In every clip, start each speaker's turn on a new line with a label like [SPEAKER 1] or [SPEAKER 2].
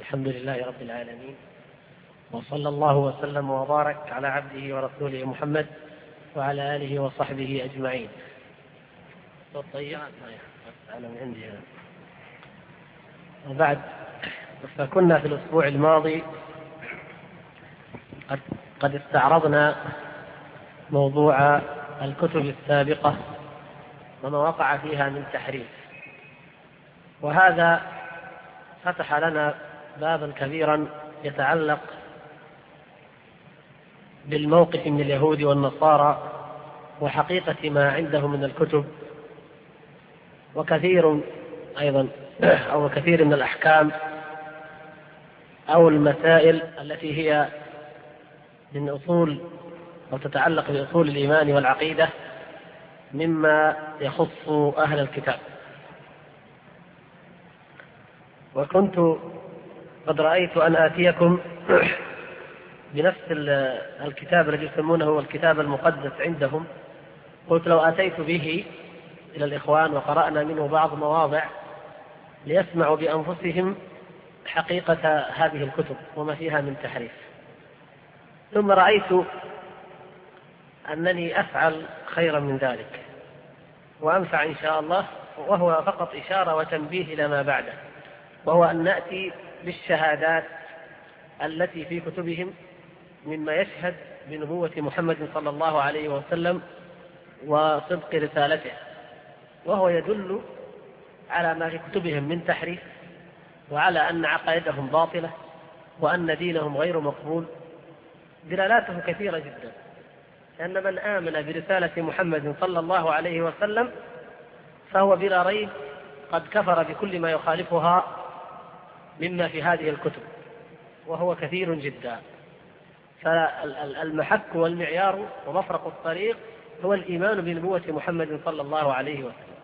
[SPEAKER 1] الحمد لله رب العالمين، وصلى الله وسلم وبارك على عبده ورسوله محمد وعلى آله وصحبه أجمعين. طيب أنا من عندي هنا. وبعد، فكنا في الأسبوع الماضي قد استعرضنا موضوع الكتب السابقة وما وقع فيها من تحريف، وهذا فتح لنا بابا كبيرا يتعلق بالموقف من اليهود والنصارى وحقيقة ما عندهم من الكتب، وكثير أيضا أو كثير من الأحكام أو المسائل التي هي من أصول أو تتعلق بأصول الإيمان والعقيدة مما يخص أهل الكتاب. وكنت قد رأيت أن آتيكم بنفس الكتاب الذي يسمونه الكتاب المقدس عندهم. قلت لو آتيت به إلى الإخوان وقرأنا منه بعض مواضع ليسمعوا بأنفسهم حقيقة هذه الكتب وما فيها من تحريف. ثم رأيت أنني أفعل خيرا من ذلك وأنفع إن شاء الله، وهو فقط إشارة وتنبيه إلى ما بعده، وهو أن نأتي بالشهادات التي في كتبهم مما يشهد بنبوة محمد صلى الله عليه وسلم وصدق رسالته، وهو يدل على ما في كتبهم من تحريف، وعلى أن عقائدهم باطلة، وأن دينهم غير مقبول. دلالاته كثيرة جدا، لأن من آمن برسالة محمد صلى الله عليه وسلم فهو بلا ريب قد كفر بكل ما يخالفها مما في هذه الكتب، وهو كثير جدا. فالمحك والمعيار ومفرق الطريق هو الإيمان بنبوة محمد صلى الله عليه وسلم.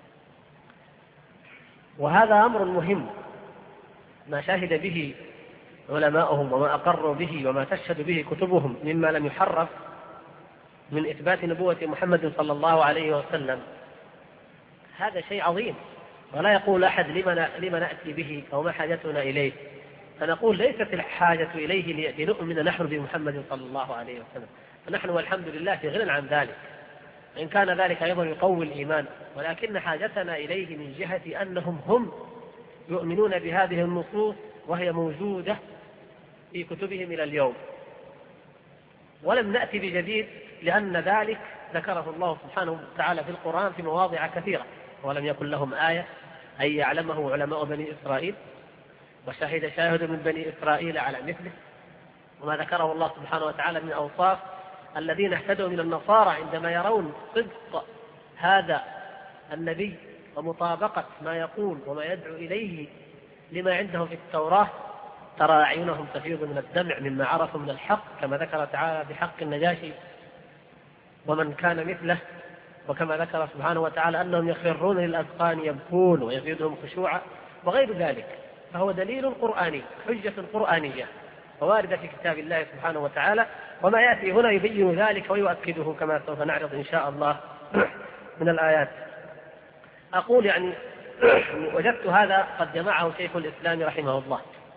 [SPEAKER 1] وهذا أمر مهم، ما شهد به علماؤهم وما أقروا به وما تشهد به كتبهم مما لم يحرف من إثبات نبوة محمد صلى الله عليه وسلم، هذا شيء عظيم. ولا يقول أحد لما نأتي به أو ما حاجتنا إليه، فنقول ليست الحاجة إليه لنؤمن نحن بمحمد صلى الله عليه وسلم، فنحن والحمد لله في غنى عن ذلك، إن كان ذلك أيضا يقوي الإيمان، ولكن حاجتنا إليه من جهة أنهم هم يؤمنون بهذه النصوص وهي موجودة في كتبهم إلى اليوم. ولم نأتي بجديد، لأن ذلك ذكره الله سبحانه وتعالى في القرآن في مواضع كثيرة. ولم يكن لهم آية أن يعلمه علماء بني إسرائيل، وشهد شاهد من بني إسرائيل على مثله، وما ذكره الله سبحانه وتعالى من أوصاف الذين اهتدوا من النصارى عندما يرون صدق هذا النبي ومطابقة ما يقول وما يدعو إليه لما عندهم في التوراة، ترى أعينهم تفيض من الدمع مما عرفوا من الحق، كما ذكر تعالى بحق النجاشي ومن كان مثله، وكما ذكر سبحانه وتعالى أنهم يخرون للأذقان يبكون ويزيدهم خشوعا وغير ذلك. فهو دليل قرآني، حجة قرآنية وواردة في كتاب الله سبحانه وتعالى، وما يأتي هنا يبين ذلك ويؤكده كما سوف نعرض إن شاء الله من الآيات. أقول يعني وجدت هذا قد جمعه شيخ الإسلام رحمه الله،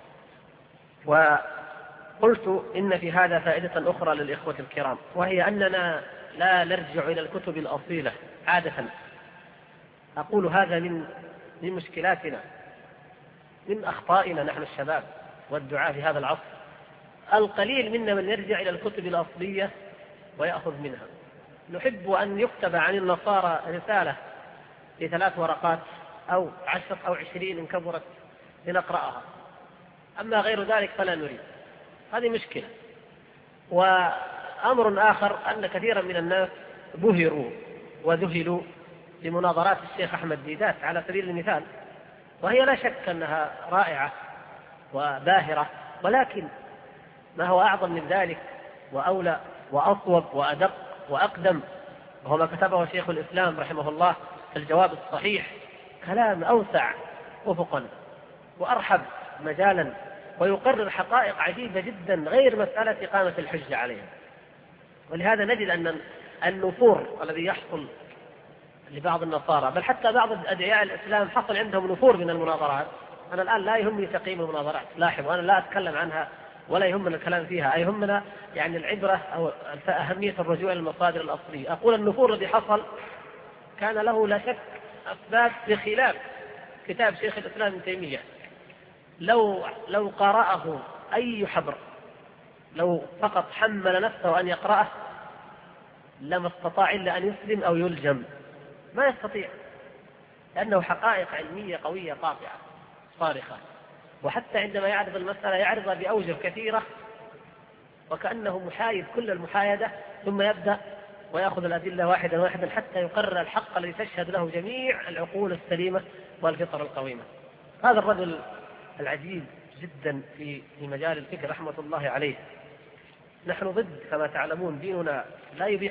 [SPEAKER 1] وقلت إن في هذا فائدة أخرى للإخوة الكرام، وهي أننا لا نرجع إلى الكتب الأصيلة عادة. أقول هذا من مشكلاتنا، من أخطائنا نحن الشباب والدعاة في هذا العصر. القليل منا من يرجع إلى الكتب الأصلية ويأخذ منها. نحب أن يكتب عن النصارى رسالة في 3 ورقات أو 10 أو 20 إن كبرت لنقرأها، أما غير ذلك فلا نريد. هذه مشكلة. وأمر آخر أن كثيرا من الناس بهروا وذهلوا بمناظرات الشيخ أحمد ديدات على سبيل المثال، وهي لا شك أنها رائعة وباهرة، ولكن ما هو أعظم من ذلك وأولى وأصوب وأدق وأقدم، وهو ما كتبه شيخ الإسلام رحمه الله في الجواب الصحيح، كلام أوسع أفقا وأرحب مجالا، ويقرر حقائق عجيبة جدا غير مسألة إقامة الحجة عليها. ولهذا نجد أن النفور الذي يحصل لبعض النصارى، بل حتى بعض أدعياء الإسلام حصل عندهم نفور من المناظرات، أنا الآن لا يهمني تقييم المناظرات، لاحظوا أنا لا أتكلم عنها ولا يهمنا الكلام فيها، يهمنا يعني العبرة أو أهمية الرجوع إلى المصادر الأصلية. أقول النفور الذي حصل كان له لا شك أسباب بخلاف كتاب شيخ الإسلام ابن تيمية. لو قرأه أي حبر، لو فقط حمل نفسه أن يقرأه لما استطاع إلا أن يسلم أو يلجم، ما يستطيع، لأنه حقائق علمية قوية قاطعة صارخة، وحتى عندما يعرض المسألة يعرضها بأوجه كثيرة وكأنه محايد كل المحايدة، ثم يبدأ ويأخذ الأدلة واحدا واحدا حتى يقرر الحق الذي تشهد له جميع العقول السليمة والفطر القويمة. هذا الرجل العجيب جدا في مجال الفكر رحمة الله عليه. نحن ضد كما تعلمون، ديننا لا يبيح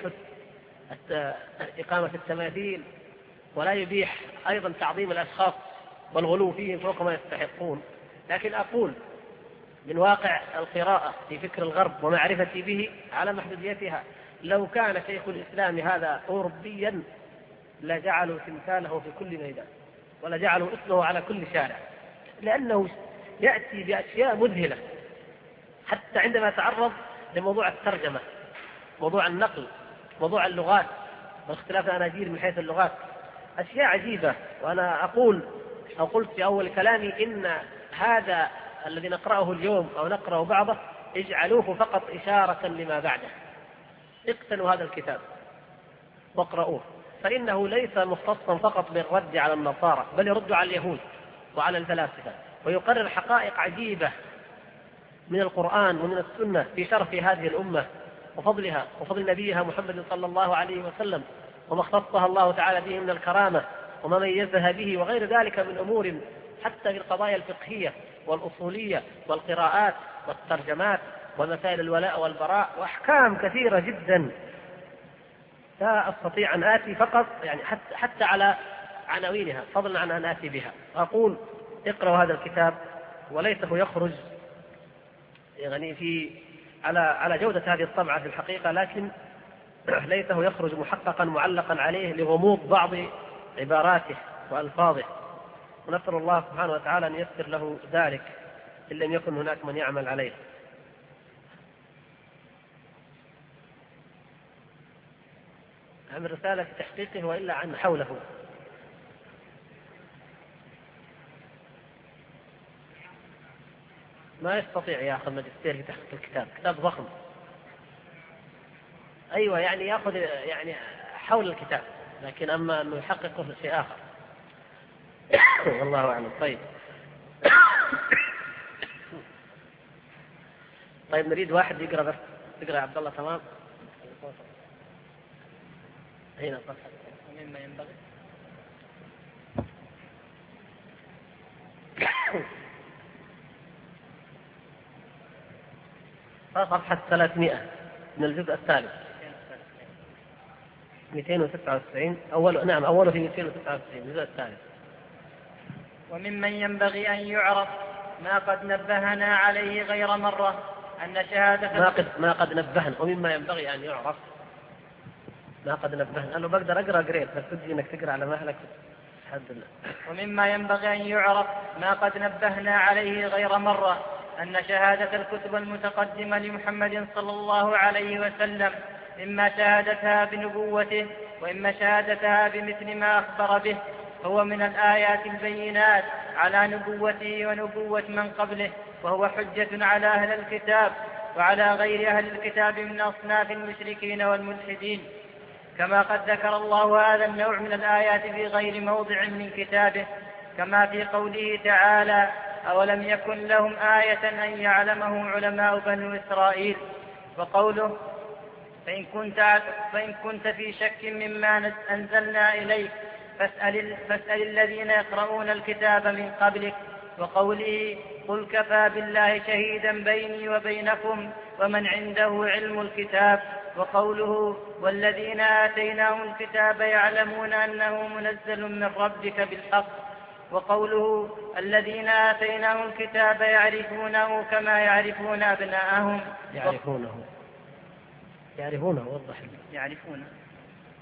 [SPEAKER 1] إقامة التماثيل ولا يبيح أيضا تعظيم الأشخاص والغلو فيهم فوق ما يستحقون، لكن أقول من واقع القراءة في فكر الغرب ومعرفتي به على محدوديتها، لو كان شيخ الإسلام هذا أوروبيا لجعلوا تمثاله في كل ميدان ولجعلوا اسمه على كل شارع، لأنه يأتي بأشياء مذهلة حتى عندما يتعرض لموضوع الترجمة، موضوع النقل، موضوع اللغات واختلاف الأناجيل من حيث اللغات، أشياء عجيبة. وأنا أقول أو قلت في أول كلامي إن هذا الذي نقرأه اليوم أو نقرأه بعضه اجعلوه فقط إشارة لما بعده، اقتنوا هذا الكتاب واقرأوه، فإنه ليس مختصا فقط بالرد على النصارى، بل يرد على اليهود وعلى الفلاسفة، ويقرر حقائق عجيبة من القرآن ومن السنة في شرف هذه الأمة وفضلها وفضل نبيها محمد صلى الله عليه وسلم، وما اختصها الله تعالى به من الكرامة وما ميزها به وغير ذلك من أمور حتى في القضايا الفقهية والأصولية والقراءات والترجمات ومسائل الولاء والبراء وأحكام كثيرة جدا لا أستطيع أن آتي فقط يعني حتى على عناوينها فضلا عن أن آتي بها. أقول اقرأوا هذا الكتاب، وليته يخرج يعني على جودة هذه الطبعة في الحقيقة، لكن ليته يخرج محققا معلقا عليه لغموض بعض عباراته وألفاظه، ونسأل الله سبحانه وتعالى أن ييسر له ذلك إن لم يكن هناك من يعمل عليه. عن رسالة في تحقيقه وإلا عن حوله. ما يستطيع يأخذ ماجستير في تحقيق الكتاب، كتاب ضخم. أيوة يعني يأخذ يعني حول الكتاب، لكن أما أنه يحققه في شيء آخر. والله أعلم. طيب نريد واحد يقرأ بس، تقرأ عبد الله تمام. هنا صفحة مما ينبغي صفحة 300 من الجزء الثالث 299 أوله في 299 الجزء الثالث.
[SPEAKER 2] وممن ينبغي أن يعرف ما قد نبهنا عليه غير مرة أن شهادة
[SPEAKER 1] ما قد نبهنا، ومما ينبغي أن يعرف ما قد نبهنا. أنا بقدر أقرأ قريت بس تجي إنك تقرأ على مهلك. الحمد لله.
[SPEAKER 2] ومما ينبغي أن يعرف ما قد نبهنا عليه غير مرة أن شهادة الكتب المتقدمة لمحمد صلى الله عليه وسلم إما شهادتها بنبوته وإما شهادتها بمثل ما أخبر به، هو من الآيات البينات على نبوته ونبوة من قبله، وهو حجة على أهل الكتاب وعلى غير أهل الكتاب من أصناف المشركين والملحدين، كما قد ذكر الله هذا النوع من الآيات في غير موضع من كتابه، كما في قوله تعالى: أولم يكن لهم آية أن يعلمه علماء بنو إسرائيل، وقوله: فإن كنت في شك مما أنزلنا إليك فاسأل الذين يقرؤون الكتاب من قبلك، وقوله: قل كفى بالله شهيدا بيني وبينكم ومن عنده علم الكتاب، وقوله: والذين آتيناهم الكتاب يعلمون أنه منزل من ربك بالحق، وقوله: الذين آتيناهم الكتاب يعرفونه كما يعرفون أبناءهم.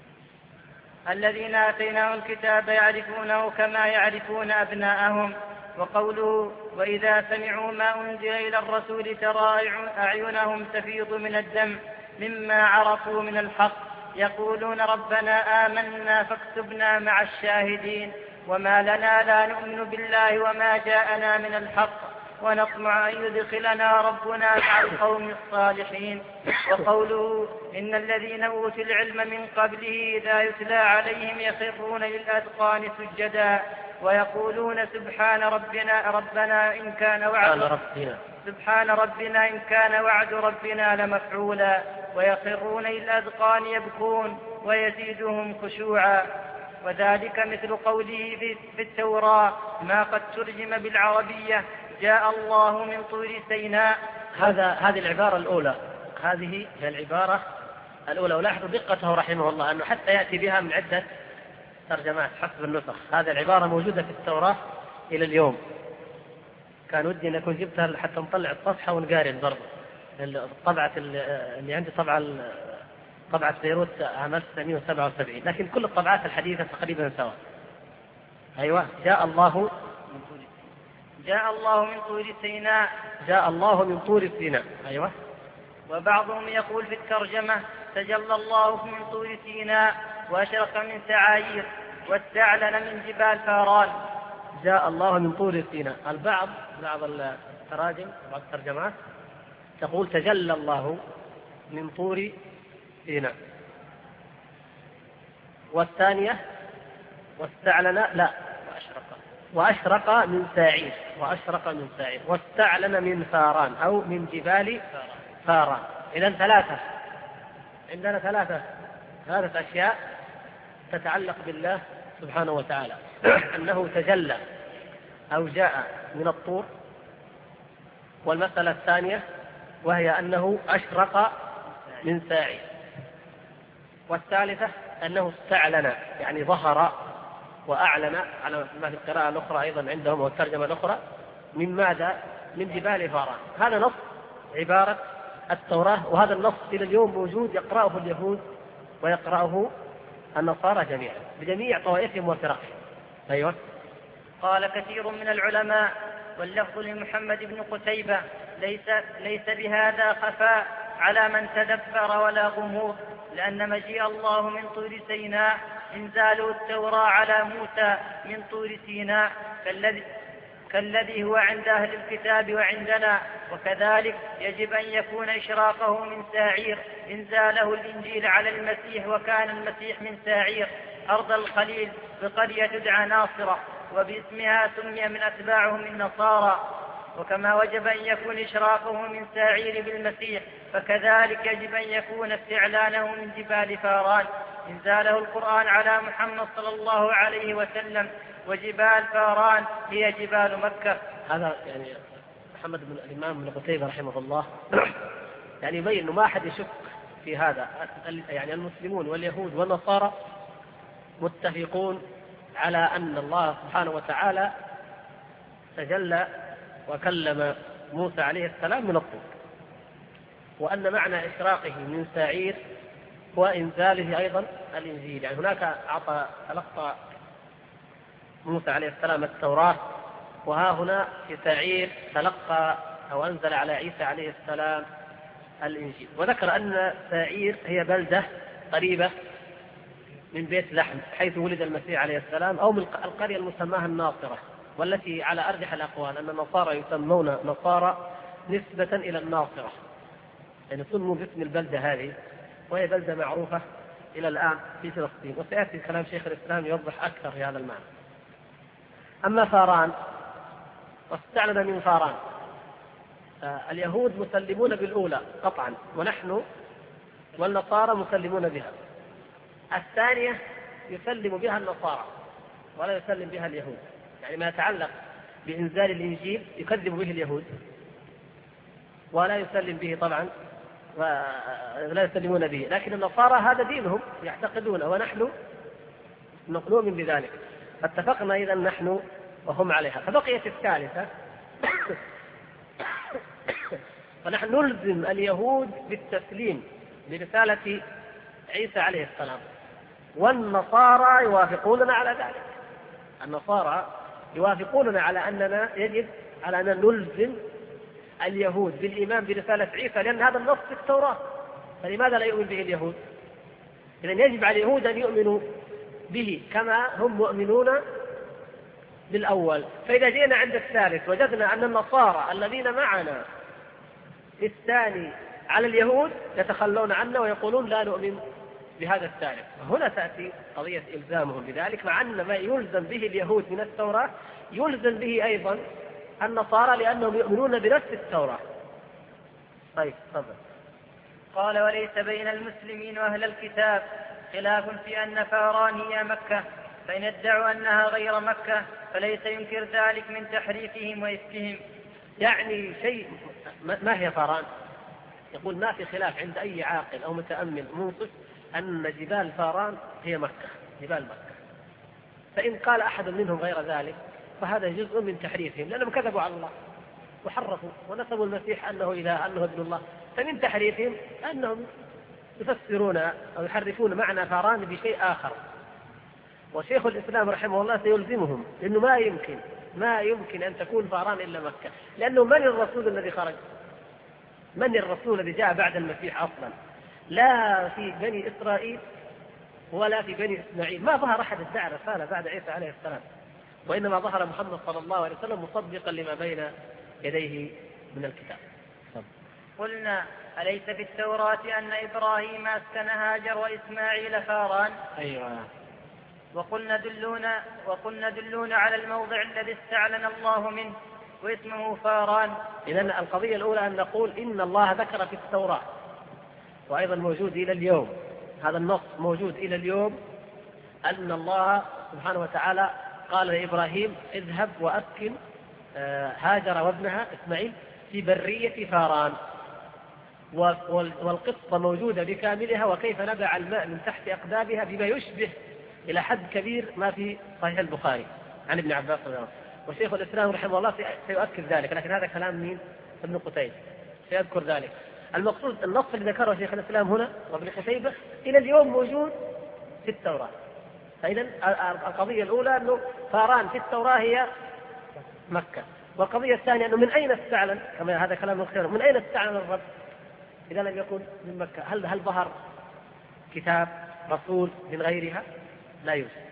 [SPEAKER 2] الذين آتيناهم الكتاب يعرفونه كما يعرفون أبناءهم، وقوله وإذا سمعوا ما أنزل إلى الرسول ترى أعينهم تفيض من الدم مما عرفوا من الحق يقولون ربنا آمنا فاكتبنا مع الشاهدين وما لنا لا نؤمن بالله وما جاءنا من الحق ونطمع أن يدخلنا ربنا مع القوم الصالحين. وقوله إن الذين أوتوا العلم من قبله إذا يتلى عليهم يخرون للأذقان سجدا ويقولون سبحان ربنا إن كان وعد ربنا لمفعولا ويخرون للأذقان يبكون ويزيدهم خشوعا. وذلك مثل قوله في التوراة ما قد ترجم بالعربية جاء الله من طور سيناء.
[SPEAKER 1] هذه العبارة الأولى، هذه هي العبارة الأولى. ولاحظوا دقته رحمه الله أنه حتى يأتي بها من عدة ترجمات حسب النسخ. هذه العبارة موجودة في التوراة إلى اليوم. كان ودي أن أكون جبتها حتى نطلع الصفحة ونقارن برضه. الطبعة اللي عندي طبعة بيروت عام 1977، لكن كل الطبعات الحديثة تقريبا سواء. أيوة جاء الله
[SPEAKER 2] من طور سيناء.
[SPEAKER 1] جاء الله من طور سيناء. أيوة.
[SPEAKER 2] وبعضهم يقول في الترجمة تجلى الله من طور سيناء وأشرق من سعاير واستعلن من جبال فاران.
[SPEAKER 1] جاء الله من طور سيناء. بعض التراجم بعض الترجمات تقول تجلى الله من طور سيناء، والثانية واستعلن لا وأشرق من سعير واستعلن من فاران أو من جبال فاران. إذن عندنا ثلاثة أشياء تتعلق بالله سبحانه وتعالى. أنه تجلى أو جاء من الطور، والمسألة الثانية وهي أنه أشرق من سعير، والثالثة أنه استعلن يعني ظهر وأعلن على ما في القراءة الأخرى أيضا عندهم والترجمة الأخرى من ماذا؟ من جبال فاران. هذا نص عبارة التوراة، وهذا النص إلى اليوم موجود يقرأه اليهود ويقرأه النصارى جميعا بجميع طوائفهم وفرقهم. أيوة.
[SPEAKER 2] قال كثير من العلماء واللفظ لمحمد بن قتيبة ليس بهذا خفاء على من تدبر ولا غموض، لأن مجيء الله من طور سيناء إنزال التوراة على موسى من طور سيناء كالذي هو عند أهل الكتاب وعندنا، وكذلك يجب أن يكون إشراقه من ساعير إنزاله الإنجيل على المسيح، وكان المسيح من ساعير أرض الخليل بقرية تدعى ناصرة وباسمها سمي من أتباعهم النصارى. وكما وجب أن يكون إشراقه من ساعير بالمسيح، فكذلك يجب أن يكون استعلانه من جبال فاران إنزاله القرآن على محمد صلى الله عليه وسلم، وجبال فاران هي جبال مكة.
[SPEAKER 1] هذا يعني محمد بن الإمام بن قتيبة رحمه الله يعني يبين أنه ما أحد يشك في هذا. يعني المسلمون واليهود والنصارى متفقون على أن الله سبحانه وتعالى تجلى وكلم موسى عليه السلام من الطور، وأن معنى إشراقه من سعير وإنزاله أيضا الإنجيل. يعني هناك تلقى موسى عليه السلام التوراة، وها هنا في سعير تلقى أو أنزل على عيسى عليه السلام الإنجيل. وذكر أن سعير هي بلدة قريبة من بيت لحم حيث ولد المسيح عليه السلام، أو من القرية المسماها الناصرة، والتي على أرجح الأقوال أن النصارى يسمون نصارى نسبة إلى الناصرة، يعني سموا باسم البلدة هذه، وهي بلدة معروفة إلى الآن في فلسطين. وسيأتي كلام شيخ الإسلام يوضح أكثر في هذا المعنى. أما فاران واستعلن من فاران، اليهود مسلمون بالأولى قطعا، ونحن والنصارى مسلمون بها. الثانية يسلم بها النصارى ولا يسلم بها اليهود، يعني ما يتعلق بإنزال الإنجيل يكذب به اليهود ولا يسلم به طبعا، ولا يسلمون به، لكن النصارى هذا دينهم يعتقدونه ونحن نؤمن بذلك، فاتفقنا إذا نحن وهم عليها. فبقيت الثالثة فنحن نلزم اليهود بالتسليم برسالة عيسى عليه السلام، والنصارى يوافقوننا على ذلك. النصارى يوافقوننا على أننا يجب على أن نلزم اليهود بالإيمان برسالة عيسى، لأن هذا النص في التوراة، فلماذا لا يؤمن به اليهود؟ إذن يجب على اليهود أن يؤمنوا به كما هم مؤمنون بالأول. فإذا جئنا عند الثالث وجدنا أن النصارى الذين معنا في الثاني على اليهود يتخلون عنا ويقولون لا نؤمن بهذا الثالث، هنا تأتي قضية إلزامهم بذلك، مع أن ما يلزم به اليهود من التوراة يلزم به أيضا النصارى لأنهم يؤمنون بنفس التوراة. طيب تفضل.
[SPEAKER 2] قال: وليس بين المسلمين وأهل الكتاب خلاف في أن فاران هي مكة، فإن ادعوا أنها غير مكة فليس ينكر ذلك من تحريفهم وإفكهم.
[SPEAKER 1] يعني شيء ما هي فاران؟ يقول ما في خلاف عند أي عاقل أو متأمل منصف أن جبال فاران هي مكة، جبال مكة. فإن قال أحد منهم غير ذلك فهذا جزء من تحريفهم، لأنهم كذبوا على الله وحرفوا ونسبوا المسيح أنه إله، أنه ابن الله. فمن تحريفهم أنهم يفسرون أو يحرفون معنى فاران بشيء آخر. وشيخ الإسلام رحمه الله سيلزمهم، لأنه ما يمكن أن تكون فاران إلا مكة، لأنه من الرسول الذي خرج؟ من الرسول الذي جاء بعد المسيح أصلا؟ لا في بني إسرائيل ولا في بني إسماعيل، ما ظهر أحد ادعى رسالة بعد عيسى عليه السلام، وإنما ظهر محمد صلى الله عليه وسلم مصدقا لما بين يديه من الكتاب.
[SPEAKER 2] قلنا: أليس في التوراة أن إبراهيم أسكن هاجر وإسماعيل فاران؟
[SPEAKER 1] أيوة.
[SPEAKER 2] وقلنا دلونا على الموضع الذي استعلن الله منه واسمه فاران.
[SPEAKER 1] إذن القضية الأولى أن نقول إن الله ذكر في التوراة وأيضا موجود إلى اليوم، هذا النص موجود إلى اليوم، أن الله سبحانه وتعالى قال لإبراهيم: اذهب وأسكن هاجر وابنها إسماعيل في برية فاران. والقصة موجودة بكاملها، وكيف نبع الماء من تحت أقدامها بما يشبه إلى حد كبير ما في صحيح البخاري عن ابن عباس رضي الله عنه. وشيخ الإسلام رحمه الله سيؤكد ذلك، لكن هذا كلام مين؟ ابن قتيبة سيذكر ذلك. المقصود النص اللي ذكره شيخ الإسلام هنا وابن قتيبة إلى اليوم موجود في التوراة. فإذا القضية الأولى أنه فاران في التوراة هي مكة، والقضية الثانية أنه من أين استعلن، كما هذا كلام مختلف، من أين استعلن الرب إذا لم يكن من مكة؟ هل ظهر كتاب رسول من غيرها؟ لا يوجد.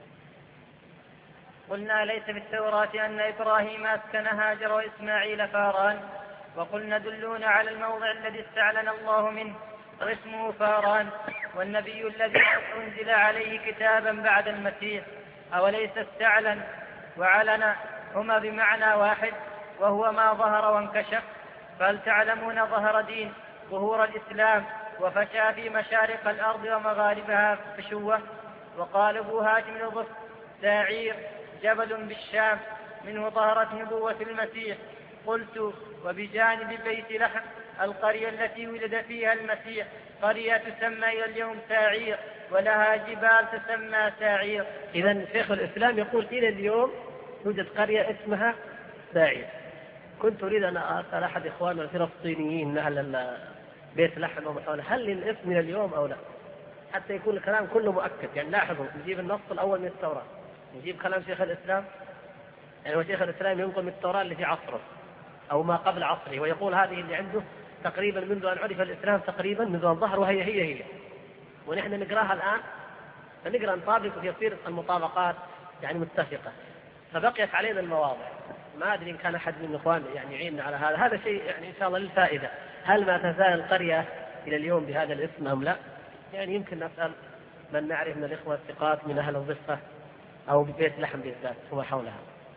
[SPEAKER 2] قلنا: ليس في التوراة أن إبراهيم أسكن هاجر وإسماعيل فاران. وقلنا: دلونا على الموضع الذي استعلن الله منه واسمه فاران، والنبي الذي أنزل عليه كتابا بعد المسيح أوليس استعلن وعلن هما بمعنى واحد، وهو ما ظهر وانكشف. فهل تعلمون ظهر دين ظهور الإسلام وفشى في مشارق الأرض ومغاربها فشوة؟ وقال أبو هاشم الضف: ساعير جبل بالشام منه ظهرت نبوة المسيح. قلت: وبجانب بيت لحم القرية التي ولد فيها المسيح قرية تسمى إلى اليوم ساعير، ولها جبال تسمى ساعير.
[SPEAKER 1] إذن شيخ الإسلام يقول إلى اليوم توجد قرية اسمها ساعير. كنت أريد أن أسأل أحد إخواننا الفلسطينيين أهل بيت لحم ومحاولة هل الاسم إلى اليوم أو لا، حتى يكون الكلام كله مؤكد. يعني لاحظوا، نجيب النص الأول من التوراة، نجيب كلام شيخ الإسلام، يعني وشيخ الإسلام ينقل من التوراة اللي في عصره أو ما قبل عصره، ويقول هذه اللي عنده تقريبا منذ أن عرف الإسلام، تقريبا منذ أن ظهر، وهي هي ونحن نقراها الآن، فنقرأ نطابق ويصير المطابقات يعني متفقة، فبقيت علينا المواضع. ما أدري إن كان أحد من الإخوان يعني يعيننا على هذا شيء يعني إن شاء الله للفائدة. هل ما تزال القرية إلى اليوم بهذا الاسم أم لا؟ يعني يمكن نسأل من نعرف من الإخوة الثقات من أهل الضفة أو ببيت لحم بالذات وما حولها.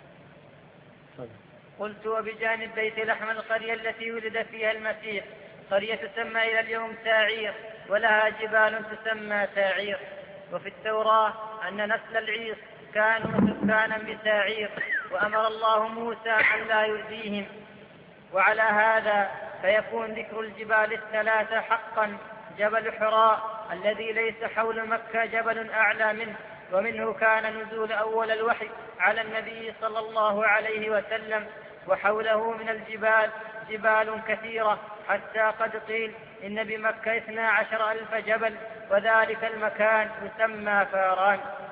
[SPEAKER 2] قلت: وبجانب بيت لحم القرية التي ولد فيها المسيح قرية تسمى إلى اليوم ساعير، ولها جبال تسمى ساعير. وفي التوراة أن نسل العيس كانوا سكانا بساعير، وأمر الله موسى أن لا يؤذيهم. وعلى هذا فيكون ذكر الجبال الثلاثة حقا: جبل حراء الذي ليس حول مكة جبل أعلى منه، ومنه كان نزول أول الوحي على النبي صلى الله عليه وسلم، وحوله من الجبال جبال كثيرة، حتى قد قيل إن بمكة 12,000 جبل، وذلك المكان يسمى فاران.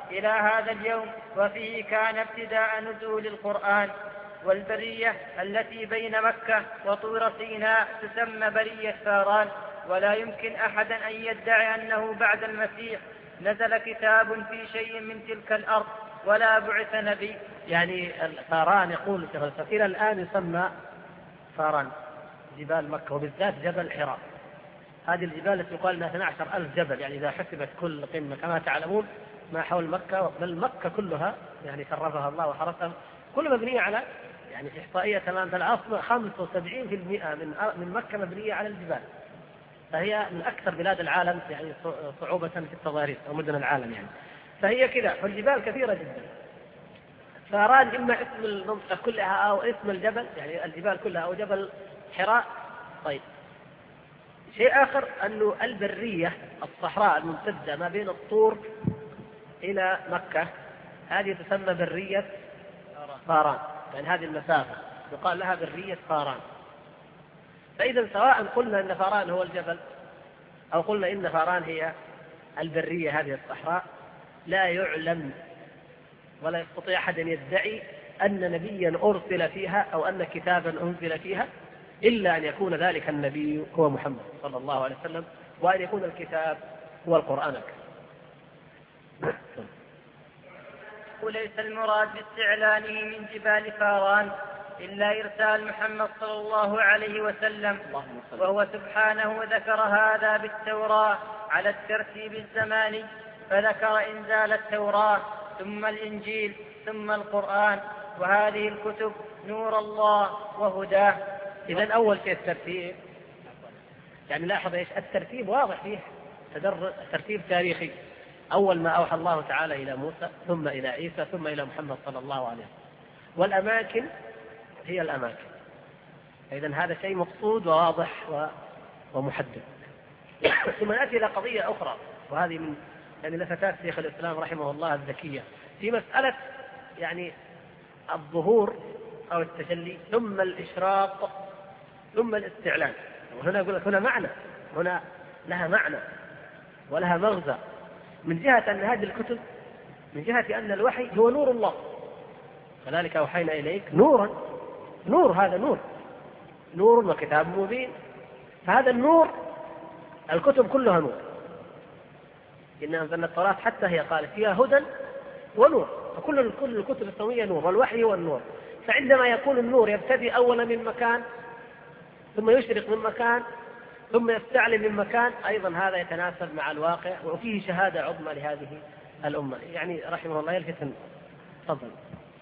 [SPEAKER 2] إلى هذا اليوم، وفيه كان ابتداء نزول القرآن. والبرية التي بين مكة وطور سيناء تسمى برية فاران، ولا يمكن أحدا أن يدعي أنه بعد المسيح نزل كتاب في شيء من تلك الأرض ولا بعث نبي.
[SPEAKER 1] يعني فاران يقول إلى الآن يسمى فاران جبال مكة، وبالذات جبل حراء. هذه الجبال التي يقال انها 12,000 جبل، يعني إذا حسبت كل قمة كما تعلمون ما حول مكة، بل مكة كلها يعني شرفها الله وحرسها، كل مبنية على يعني إحصائية تمام الأصل 75% من مكة مبنية على الجبال، فهي من أكثر بلاد العالم يعني صعوبة في التضاريس أو مدن العالم يعني. فهي كذا، فالجبال كثيرة جدا. فاران إما اسم المنطقة كلها أو اسم الجبل، يعني الجبال كلها أو جبل حراء. طيب، شيء آخر أنه البرية الصحراء الممتدة ما بين الطور إلى مكة هذه تسمى برية فاران، يعني هذه المسافة يقال لها برية فاران. فإذا سواء قلنا أن فاران هو الجبل أو قلنا إن فاران هي البرية هذه الصحراء، لا يعلم ولا يستطيع أحد أن يدعي أن نبيا أرسل فيها أو أن كتابا أنزل فيها إلا أن يكون ذلك النبي هو محمد صلى الله عليه وسلم، وأن يكون الكتاب هو القرآن الكريم.
[SPEAKER 2] وليس المراد باستعلانه من جبال فاران إلا إرسال محمد صلى الله عليه وسلم، وهو سبحانه ذكر هذا بالتوراة على الترتيب الزماني، فذكر إنزال التوراة ثم الإنجيل ثم القرآن، وهذه الكتب نور الله وهداه.
[SPEAKER 1] إذن أول شيء الترتيب، يعني لاحظ إيش الترتيب واضح فيه ترتيب تاريخي. أول ما أوحى الله تعالى إلى موسى ثم إلى عيسى ثم إلى محمد صلى الله عليه وسلم، والأماكن هي الأماكن. إذن هذا شيء مقصود وواضح ومحدد. ثم نأتي إلى قضية أخرى، وهذه من يعني لفتات شيخ الإسلام رحمه الله الذكية في مسألة يعني الظهور أو التجلي ثم الإشراق ثم الاستعلان. وهنا يقول لك هنا معنى، هنا لها معنى ولها مغزى، من جهة أن هذه الكتب، من جهة أن الوحي هو نور الله، كذلك أوحينا إليك نورا، نور هذا نور وكتاب مبين. فهذا النور الكتب كلها نور، إن أنزلنا التوراة حتى هي قالت فيها هدى ونور، فكل الكتب السماوية نور، والوحي هو النور. فعندما يكون النور يبتدي أولا من مكان ثم يشرق من مكان ثم يستعلن من مكان، أيضا هذا يتناسب مع الواقع وفيه شهادة عظمى لهذه الأمة. يعني رحمه الله يلفت. تفضل.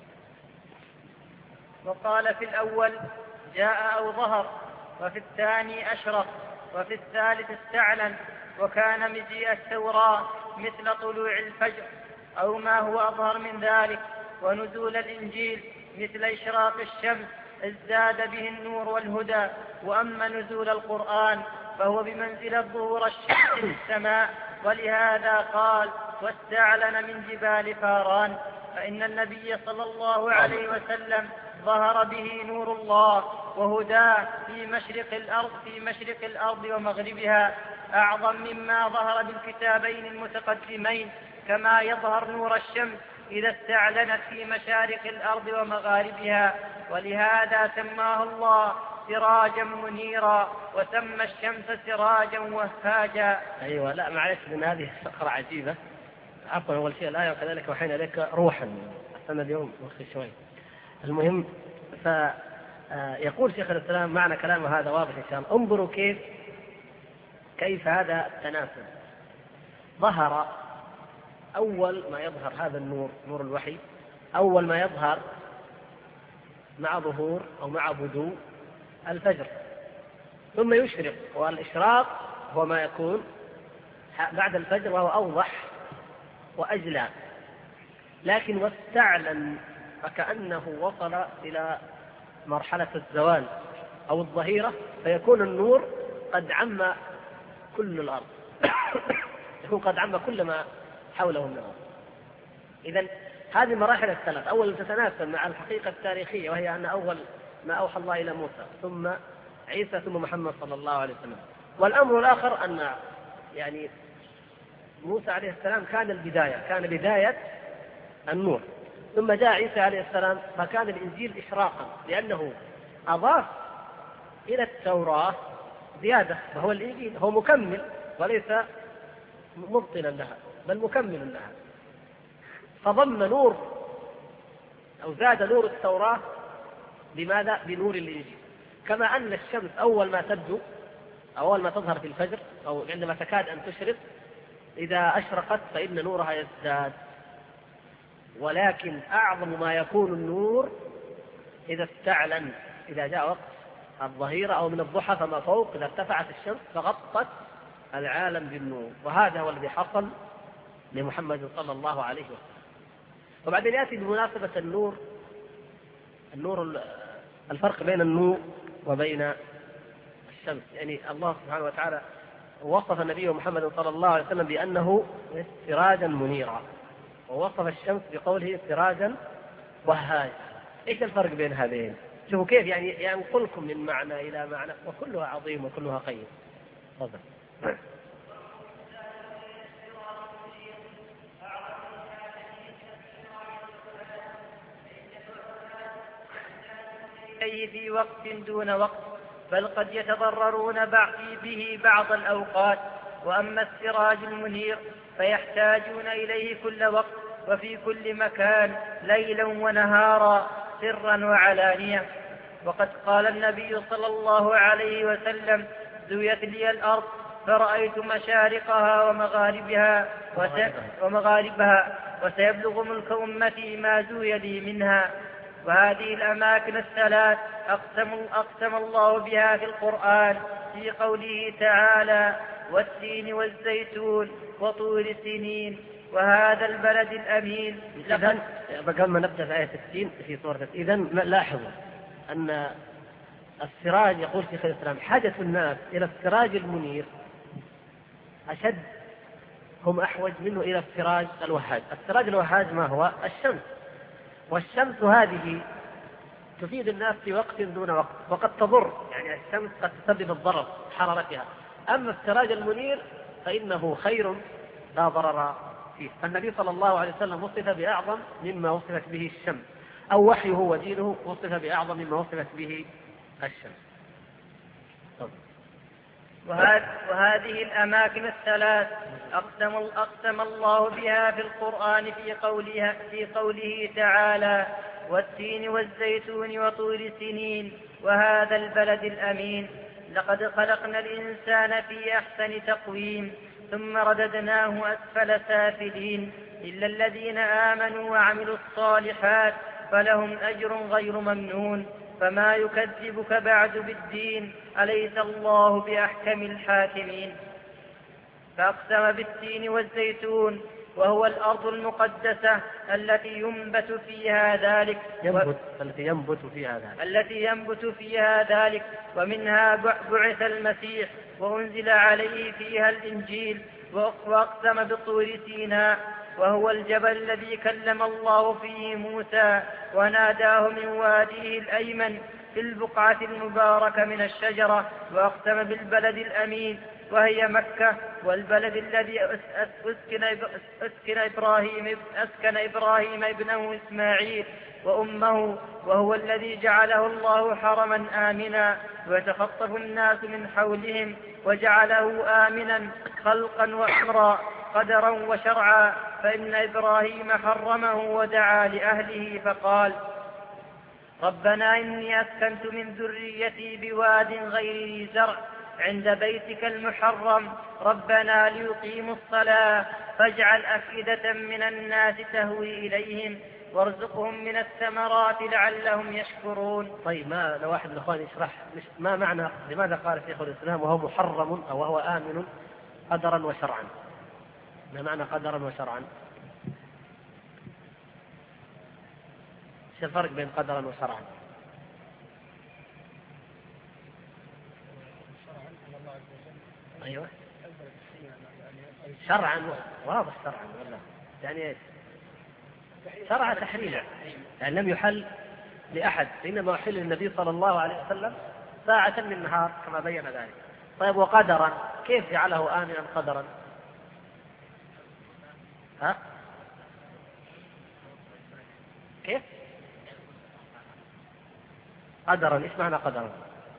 [SPEAKER 2] وقال في الأول جاء أو ظهر، وفي الثاني أشرق، وفي الثالث استعلن. وكان مجيء التوراة مثل طلوع الفجر أو ما هو أظهر من ذلك، ونزول الإنجيل مثل إشراق الشمس ازداد به النور والهدى. وأما نزول القرآن فهو بمنزلة ظهور الشمس في السماء، ولهذا قال واستعلن من جبال فاران، فإن النبي صلى الله عليه وسلم ظهر به نور الله وهداه في مشرق الأرض ومغربها أعظم مما ظهر بالكتابين المتقدمين، كما يظهر نور الشمس إذا استعلنت في مشارق الأرض ومغاربها. ولهذا سماه الله سراجا منيرا، وسمى الشمس سراجا وهاجا.
[SPEAKER 1] أيوة، لا معلش، من هذه فقرة عجيبة. عفوا، أول شيء الآية وكذلك وحينا لك روحا، أنا اليوم وقت شوي. المهم، فيقول شيخ الإسلام معنى كلامه هذا واضح إن شاء الله. انظروا كيف هذا التناسب. ظهر أول ما يظهر هذا النور، نور الوحي، أول ما يظهر مع ظهور أو مع بدو الفجر، ثم يشرق، والإشراق هو ما يكون بعد الفجر وهو أوضح وأجلى. لكن واستعلن فكأنه وصل إلى مرحلة الزوال أو الظهيرة، فيكون النور قد عم كل الأرض يكون قد عم كل ما حوله من الأرض. إذن هذه المراحل الثلاث، أول تتناسب مع الحقيقة التاريخية، وهي أن أول ما أوحى الله إلى موسى ثم عيسى ثم محمد صلى الله عليه وسلم. والأمر الآخر أن يعني موسى عليه السلام كان بداية النور. ثم جاء عيسى عليه السلام فكان الإنجيل إشراقا، لأنه أضاف إلى التوراة زيادة، وهو الإنجيل هو مكمل وليس مبطلا لها بل مكمل لها، فضم نور أو زاد نور التوراة بماذا؟ بنور الإنجيل. كما أن الشمس أول ما تبدو، أول ما تظهر في الفجر أو عندما تكاد أن تشرق، إذا أشرقت فإن نورها يزداد، ولكن أعظم ما يكون النور إذا استعلن، إذا جاء وقت الظهيرة أو من الضحى فما فوق، إذا ارتفعت الشمس فغطت العالم بالنور، وهذا هو الذي حصل لمحمد صلى الله عليه وسلم. وبعدين يأتي بمناسبة النور الفرق بين النور وبين الشمس. يعني الله سبحانه وتعالى وصف النبي محمد صلى الله عليه وسلم بأنه سراجا منيرا، ووصف الشمس بقوله سراجا وهاجا. ايش الفرق بين هذين؟ شوفوا كيف يعني ينقلكم من معنى إلى معنى، وكلها عظيم وكلها قيم. تفضل.
[SPEAKER 2] في وقت دون وقت، بل قد يتضررون به بعض الأوقات. وأما السراج المنير فيحتاجون إليه كل وقت وفي كل مكان، ليلا ونهارا، سرا وعلانية. وقد قال النبي صلى الله عليه وسلم: زويت لي الأرض فرأيت مشارقها ومغاربها وسيبلغ ملك أمتي ما زوي لي منها. وهذه الأماكن الثلاث أقسم الله بها في القرآن في قوله تعالى: والتين والزيتون وطور سينين وهذا البلد الأمين.
[SPEAKER 1] إذن قبل ما نبدأ في آية 60 في سورة، إذن لاحظوا أن السراج، يقول شيخ الإسلام: حاجة الناس إلى السراج المنير أشد، هم أحوج منه إلى السراج الوهاج. السراج الوهاج ما هو؟ الشمس، والشمس هذه تفيد الناس في وقت دون وقت، وقد تضر، يعني الشمس قد تسبب الضرر حرارتها. أما السراج المنير فإنه خير لا ضرر فيه. فالنبي صلى الله عليه وسلم وصف بأعظم مما وصفت به الشمس، أو وحيه ودينه وصف بأعظم مما وصفت به الشمس.
[SPEAKER 2] وهذه الأماكن الثلاث أقسم الله بها في القرآن في قوله تعالى: والتين والزيتون وطور سينين وهذا البلد الأمين. لقد خلقنا الإنسان في أحسن تقويم ثم رددناه أسفل سافلين إلا الذين آمنوا وعملوا الصالحات فلهم أجر غير ممنون. فما يكذبك بعد بالدين، أليس الله بأحكم الحاكمين. فأقسم بالتين والزيتون وهو الأرض المقدسة التي ينبت فيها ذلك ومنها بعث المسيح وأنزل عليه فيها الإنجيل. وأقسم بطور سيناء وهو الجبل الذي كلم الله فيه موسى وناداه من واديه الأيمن في البقعة المباركة من الشجرة. وأقسم بالبلد الأمين وهي مكة، والبلد الذي أسكن إبراهيم ابنه إسماعيل وأمه، وهو الذي جعله الله حرما آمنا ويتخطف الناس من حولهم، وجعله آمنا خلقا وأمرا قدرا وشرعا. فإن إبراهيم حرمه ودعا لأهله فقال: ربنا إني أسكنت من ذريتي بواد غير ذي زرع عند بيتك المحرم ربنا ليقيموا الصلاة فاجعل أفئدة من الناس تهوي إليهم وارزقهم من الثمرات لعلهم يشكرون.
[SPEAKER 1] طيب، ما لو واحد من الأخوان يشرح ما معنى، لماذا قال شيخ الإسلام وهو محرم أو وهو آمن قدرا وشرعا؟ ما معنى قدرا وشرعا؟ ايش الفرق بين قدرا وشرعا؟ ايوه، شرعا واضح، شرعا ولا يعني ايش؟ شرع تحريما، يعني لم يحل لأحد، إنما أحل للنبي صلى الله عليه وسلم ساعة من النهار كما بين ذلك. طيب، وقدرا كيف جعله آمنا قدرا؟ كيف؟ قدرا، إيش معنى قدرا؟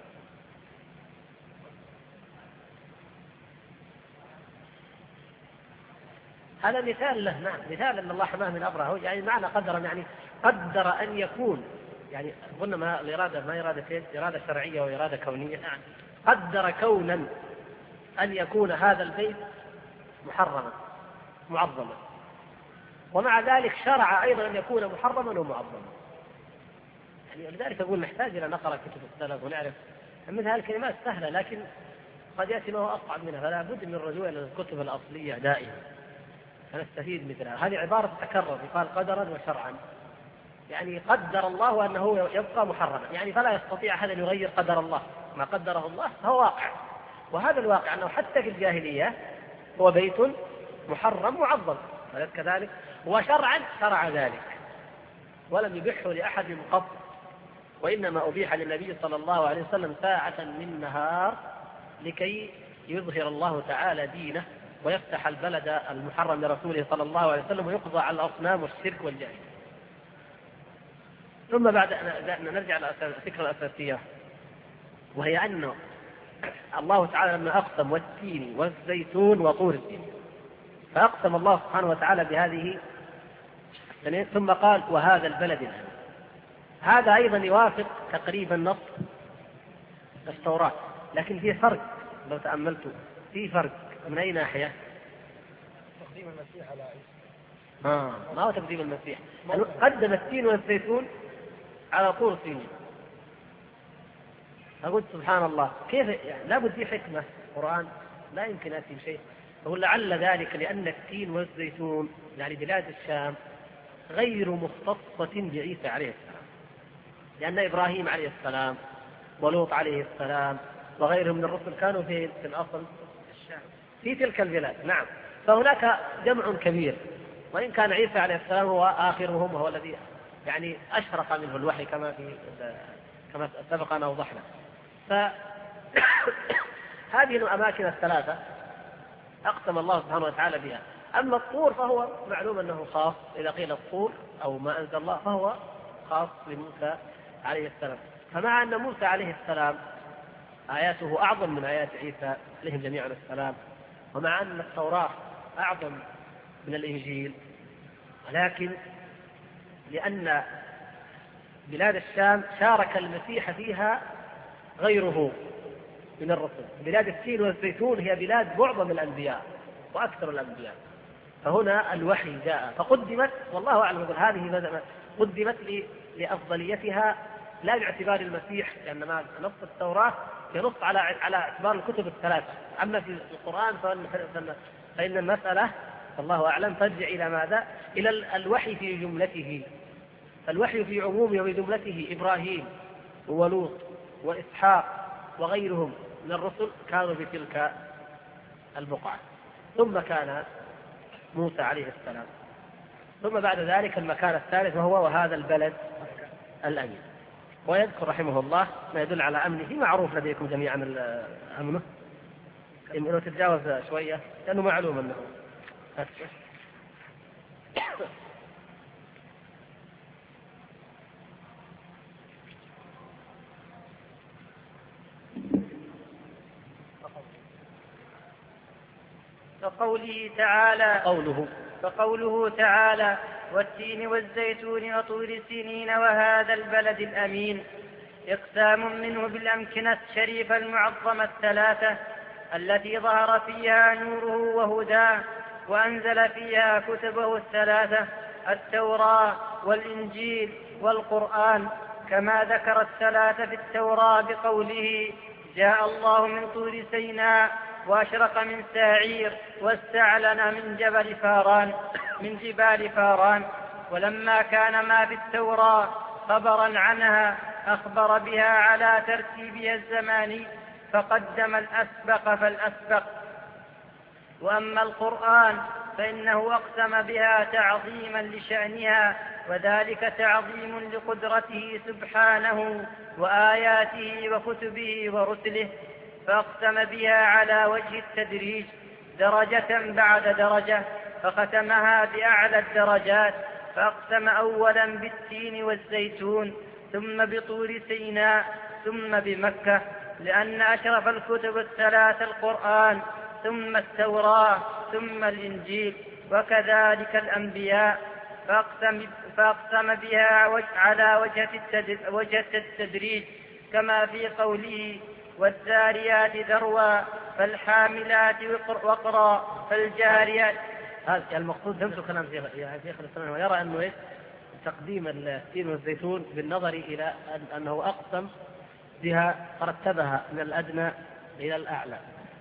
[SPEAKER 1] هذا مثال له، نعم، مثال أن الله حماه من أبرهة، يعني معنى قدرا يعني قدر أن يكون، يعني قلنا ما الإرادة ما إرادتين، إرادة شرعية وإرادة كونية. نعم. قدر كونا أن يكون هذا البيت محرما معظما، ومع ذلك شرع أيضا أن يكون محرما ومعظما. يعني لذلك أقول نحتاج إلى نقرأ كتب السلف ونعرف مثل هذه الكلمات سهلة، لكن قد يأتي ما هو أصعب منها، فلا بد من الرجوع إلى الكتب الأصلية دائما فنستفيد مثلها. هذه عبارة تكرر، يقال قدرا وشرعا، يعني قدر الله أنه يبقى محرما، يعني فلا يستطيع أحد أن يغير قدر الله، ما قدره الله فهو واقع، وهذا الواقع أنه حتى في الجاهلية هو بيت محرم معظم، أليس كذلك؟ وشرعا شرع ذلك ولم يبحه لأحد قط، وإنما أبيح للنبي صلى الله عليه وسلم ساعة من نهار لكي يظهر الله تعالى دينه ويفتح البلد المحرم لرسوله صلى الله عليه وسلم ويقضى على الأصنام والشرك والجاهل. ثم بعد أن نرجع إلى الفكرة الأساسية، وهي أن الله تعالى لما أقسم والتين والزيتون وطور السينين، فأقسم الله سبحانه وتعالى بهذه ثم قال وهذا البلد الأمين. هذا أيضا يوافق تقريبا نص التوراة، لكن فيه فرق لو تأملتوا، فيه فرق من أي ناحية؟
[SPEAKER 3] تقديم المسيح على عيسى.
[SPEAKER 1] ما هو تقديم المسيح، قدم التين والزيتون على طور سينين. أقول سبحان الله، كيف يعني؟ لابد في حكمة القرآن، لا يمكن أتي بشيء. أقول لعل ذلك لأن التين والزيتون يعني بلاد الشام غير مختصة بعيسى عليه السلام، لأن إبراهيم عليه السلام ولوط عليه السلام وغيرهم من الرسل كانوا في الأصل في تلك البلاد. نعم، فهناك جمع كبير، وإن كان عيسى عليه السلام هو آخرهم وهو الذي يعني أشرق منه الوحي كما سبق أن أوضحنا. فهذه الأماكن الثلاثة أقسم الله سبحانه وتعالى بها. أما الطور فهو معلوم أنه خاص، إذا قيل الطور أو ما أنزل الله فهو خاص لموسى عليه السلام. فمع أن موسى عليه السلام آياته أعظم من آيات عيسى عليهم جميعا السلام، ومع أن التوراة أعظم من الإنجيل، ولكن لأن بلاد الشام شارك المسيح فيها غيره من الرسل. بلاد التين والزيتون هي بلاد معظم الأنبياء وأكثر الأنبياء، فهنا الوحي جاء فقدمت، والله أعلم يقول هذه قدمت لأفضليتها لا باعتبار المسيح، لأن ما نص التوراة ينص على اعتبار الكتب الثلاثة. أما في القرآن فإن المسألة الله أعلم ترجع إلى ماذا؟ إلى الوحي في جملته. الوحي في عمومه وجملته إبراهيم ولوط وإسحاق وغيرهم من الرسل كانوا في تلك البقعة، ثم كان موسى عليه السلام، ثم بعد ذلك المكان الثالث وهو وهذا البلد الأمين. ويذكر رحمه الله ما يدل على أمنه، معروف لديكم جميعا أمنه، إنه تتجاوز شوية لأنه معلوم أنه
[SPEAKER 2] فقوله تعالى والتين والزيتون وطور سينين وهذا البلد الأمين، إقسام منه بالأمكنة الشريفة المعظمة الثلاثة التي ظهر فيها نوره وهداه، وأنزل فيها كتبه الثلاثة التوراة والإنجيل والقرآن، كما ذكر الثلاثة في التوراة بقوله جاء الله من طور سيناء وأشرق من ساعير واستعلن من جبال فاران. ولما كان ما في التوراة خبرا عنها أخبر بها على ترتيبها الزماني فقدم الأسبق فالأسبق. وأما القرآن فإنه أقسم بها تعظيما لشأنها، وذلك تعظيم لقدرته سبحانه وآياته وكتبه ورسله، فأقسم بها على وجه التدريج درجة بعد درجة، فختمها بأعلى الدرجات، فأقسم أولا بالتين والزيتون، ثم بطور سيناء، ثم بمكة، لأن أشرف الكتب الثلاث القرآن، ثم التوراة، ثم الإنجيل، وكذلك الأنبياء. فأقسم بها على وجه التدريج، كما في قوله: والذاريات ذروا، فالحاملات وقرا، فالجاريات.
[SPEAKER 1] هذا المقصود فهمت كلام شيخ الإسلام، ويرى أنه تقديم التين والزيتون بالنظر إلى أنه أقسم بها رتبها من الأدنى إلى الأعلى،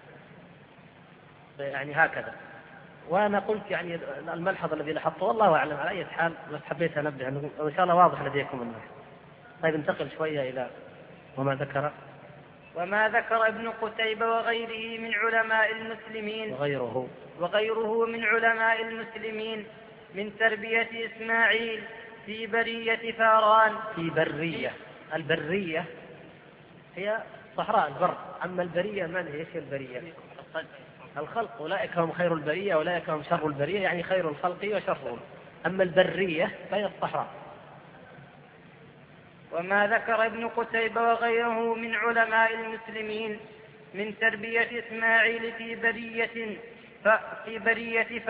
[SPEAKER 1] يعني هكذا. وأنا قلت يعني الملحظ الذي لاحظته والله أعلم، على أي حال بس حبيت أنبه أنه إن شاء الله واضح لديكم النص. طيب انتقل شوية إلى وما ذكر
[SPEAKER 2] ابن قتيبة وغيره من علماء المسلمين
[SPEAKER 1] وغيره
[SPEAKER 2] من علماء المسلمين من تربية إسماعيل في برية فاران.
[SPEAKER 1] في برية، البرية هي صحراء البر، أما البرية من هي؟ البرية الخلق، أولئك هم خير البرية أولئك هم شر البرية، يعني خير الخلق وشرهم. أما البرية فهي الصحراء.
[SPEAKER 2] وما ذكر ابن قتيبة وغيره من علماء المسلمين من تربية إسماعيل في برية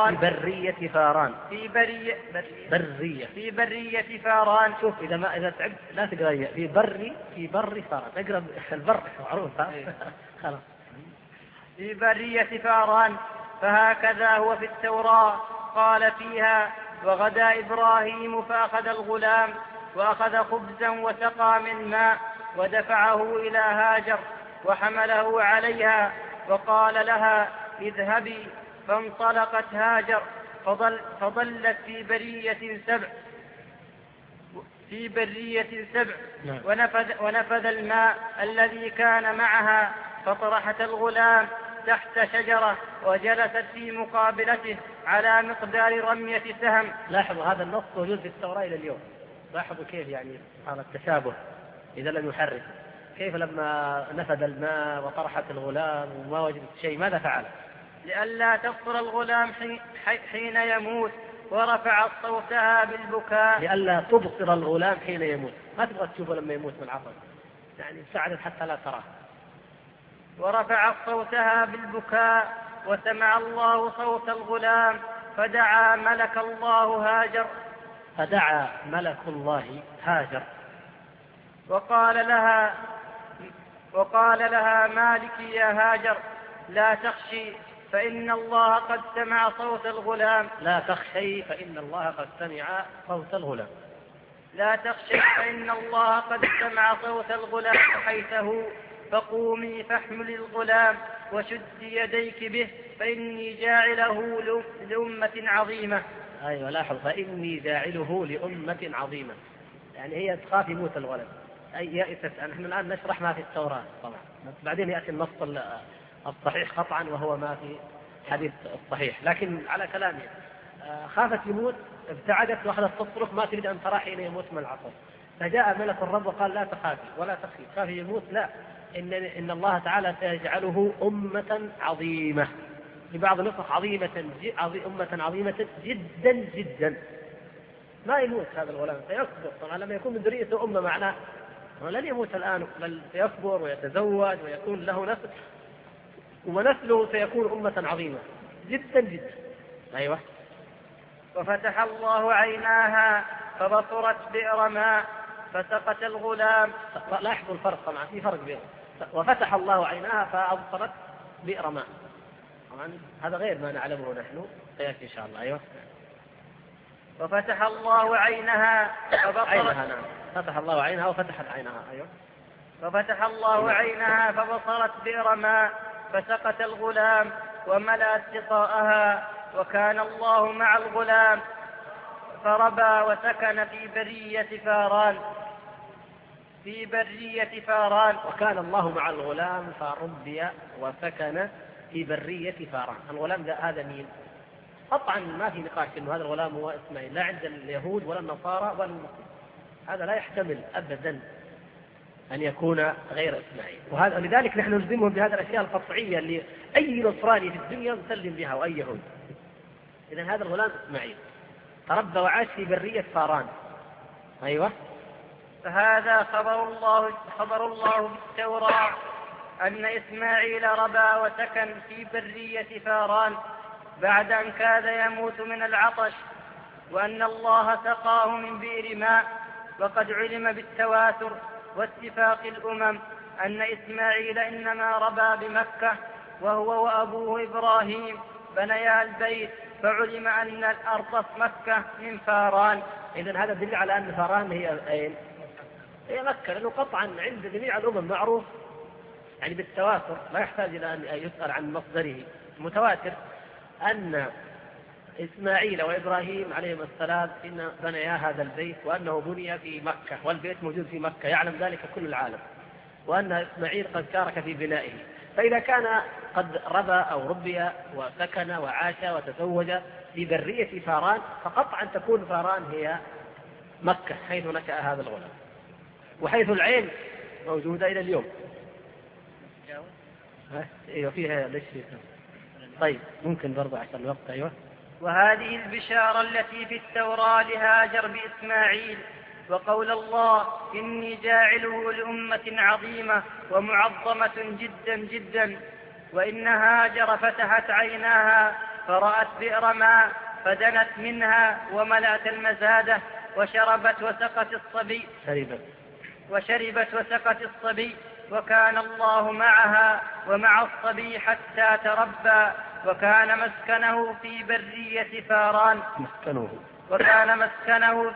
[SPEAKER 2] فاران.
[SPEAKER 1] شوف إذا تعبت لا تقرأ في بر فاران، اقرأ البر معروف. خلاص.
[SPEAKER 2] في برية فاران، فهكذا هو في التوراة، قال فيها: وغدا إبراهيم فأخذ الغلام وأخذ خبزا وسقى من ماء ودفعه إلى هاجر وحمله عليها وقال لها: اذهبي. فانطلقت هاجر فظلت في برية سبع ونفذ الماء الذي كان معها، فطرحت الغلام تحت شجرة وجلست في مقابلته على مقدار رمية سهم.
[SPEAKER 1] لاحظوا هذا النص موجود في التوراة إلى اليوم. لاحظوا كيف يعني هذا التشابه إذا لم يحرك. كيف لما نفذ الماء وطرحت الغلام وما وجدت شيء ماذا فعل؟
[SPEAKER 2] لئلا تبصر الغلام حين يموت، ورفعت صوتها بالبكاء.
[SPEAKER 1] لئلا تبصر الغلام حين يموت، ما تبغى تشوفه لما يموت من العطش، يعني ساعدت حتى لا تراه.
[SPEAKER 2] ورفعت صوتها بالبكاء، وسمع الله صوت الغلام، فدعا ملك الله هاجر وقال لها: مالك يا هاجر، لا تخشي فإن الله قد سمع صوت الغلام.
[SPEAKER 1] لا تخشي فإن الله قد سمع صوت الغلام.
[SPEAKER 2] لا تخشي فإن الله قد سمع صوت الغلام حيثه، فقومي فاحملي الغلام وشدي يديك به، فإني جاعله لأمة عظيمة.
[SPEAKER 1] أيوة لاحظ، فإني جاعله لأمة عظيمة، يعني هي تخاف يموت الولد، أي يأست. نحن الآن نشرح ما في التوراة طبعا، بعدين يأتي النص الصحيح قطعا وهو ما في حديث الصحيح، لكن على كلامه خافت يموت، ابتعدت واخذت تصرخ ما تريد أن ترى حين يموت من العطش. فجاء ملك الرب وقال: لا تخافي ولا تخشي، خافي يموت لا، إن الله تعالى سيجعله أمة عظيمة، في بعض النسخ أمة عظيمة جدا جدا. ما يموت هذا الغلام، سيكبر طبعا لما يكون من ذريته أمة، معناه لن يموت الآن، بل سيكبر ويتزوج ويكون له نسل، ونسله سيكون أمة عظيمة جدا جدا. أيوة.
[SPEAKER 2] وفتح الله عيناها فبصرت بئر ماء فسقت الغلام.
[SPEAKER 1] لاحظوا الفرق طبعا، في فرق بينهم. وفتح الله عيناها فأبصرت بئر ماء، طبعا هذا غير ما نعلمه نحن، سيأتي إن شاء الله. أيوة.
[SPEAKER 2] وفتح الله عينها فبصرت
[SPEAKER 1] نعم. فتح الله عينها وفتحت عينها. أيوة.
[SPEAKER 2] وفتح الله عينها فبصرت بئر ماء فسقت الغلام وملأت سقاءها، وكان الله مع الغلام فربى وسكن في برية فاران.
[SPEAKER 1] وكان الله مع الغلام فربي وسكن في برية فاران. الغلام هذا مين؟ طبعا ما في نقاش انه هذا الغلام هو اسماعيل، لا عند اليهود ولا النصارى ولا المسلمين، هذا لا يحتمل ابدا ان يكون غير اسماعيل. وهذا لذلك نحن نلزمهم بهذه الاشياء القطعيه اللي اي نصراني في الدنيا مسلم بها واي يهود. اذا هذا الغلام اسماعيل. تربى وعاش في برية فاران. أيوة.
[SPEAKER 2] فهذا خبر الله في التوراة أن إسماعيل ربى وسكن في برية فاران بعد أن كاد يموت من العطش، وأن الله سقاه من بئر ماء. وقد علم بالتواتر واتفاق الأمم أن إسماعيل إنما ربى بمكة، وهو وأبوه إبراهيم بنيا البيت، فعلم أن الأرض مكة من فاران.
[SPEAKER 1] إذن هذا دليل على أن فاران هي مكة، لأنه قطعا عند جميع الأمم معروف يعني بالتواتر، لا يحتاج إلى أن يسأل عن مصدره، متواتر أن إسماعيل وإبراهيم عليهم السلام إن بنيا هذا البيت، وأنه بني في مكة، والبيت موجود في مكة، يعلم ذلك كل العالم، وأن إسماعيل قد شارك في بنائه. فإذا كان قد ربى أو ربي وسكن وعاش وتزوج في برية فاران، فقطعا تكون فاران هي مكة حيث نشأ هذا الغلام، وحيث العين موجودة إلى اليوم. أيوة فيها ليش فيها. طيب ممكن برضه عشان الوقت. أيوة.
[SPEAKER 2] وهذه البشارة التي في التوراة لهاجر بإسماعيل، وقول الله إني جاعله لأمة عظيمة ومعظمة جدا جدا. وإن هاجر فتحت عيناها فرأت بئر ماء فدنت منها وملأت المزادة وشربت وسقت الصبي، وكان الله معها ومع الصبي حتى تربى، وكان مسكنه في برية فاران. وكان مسكنه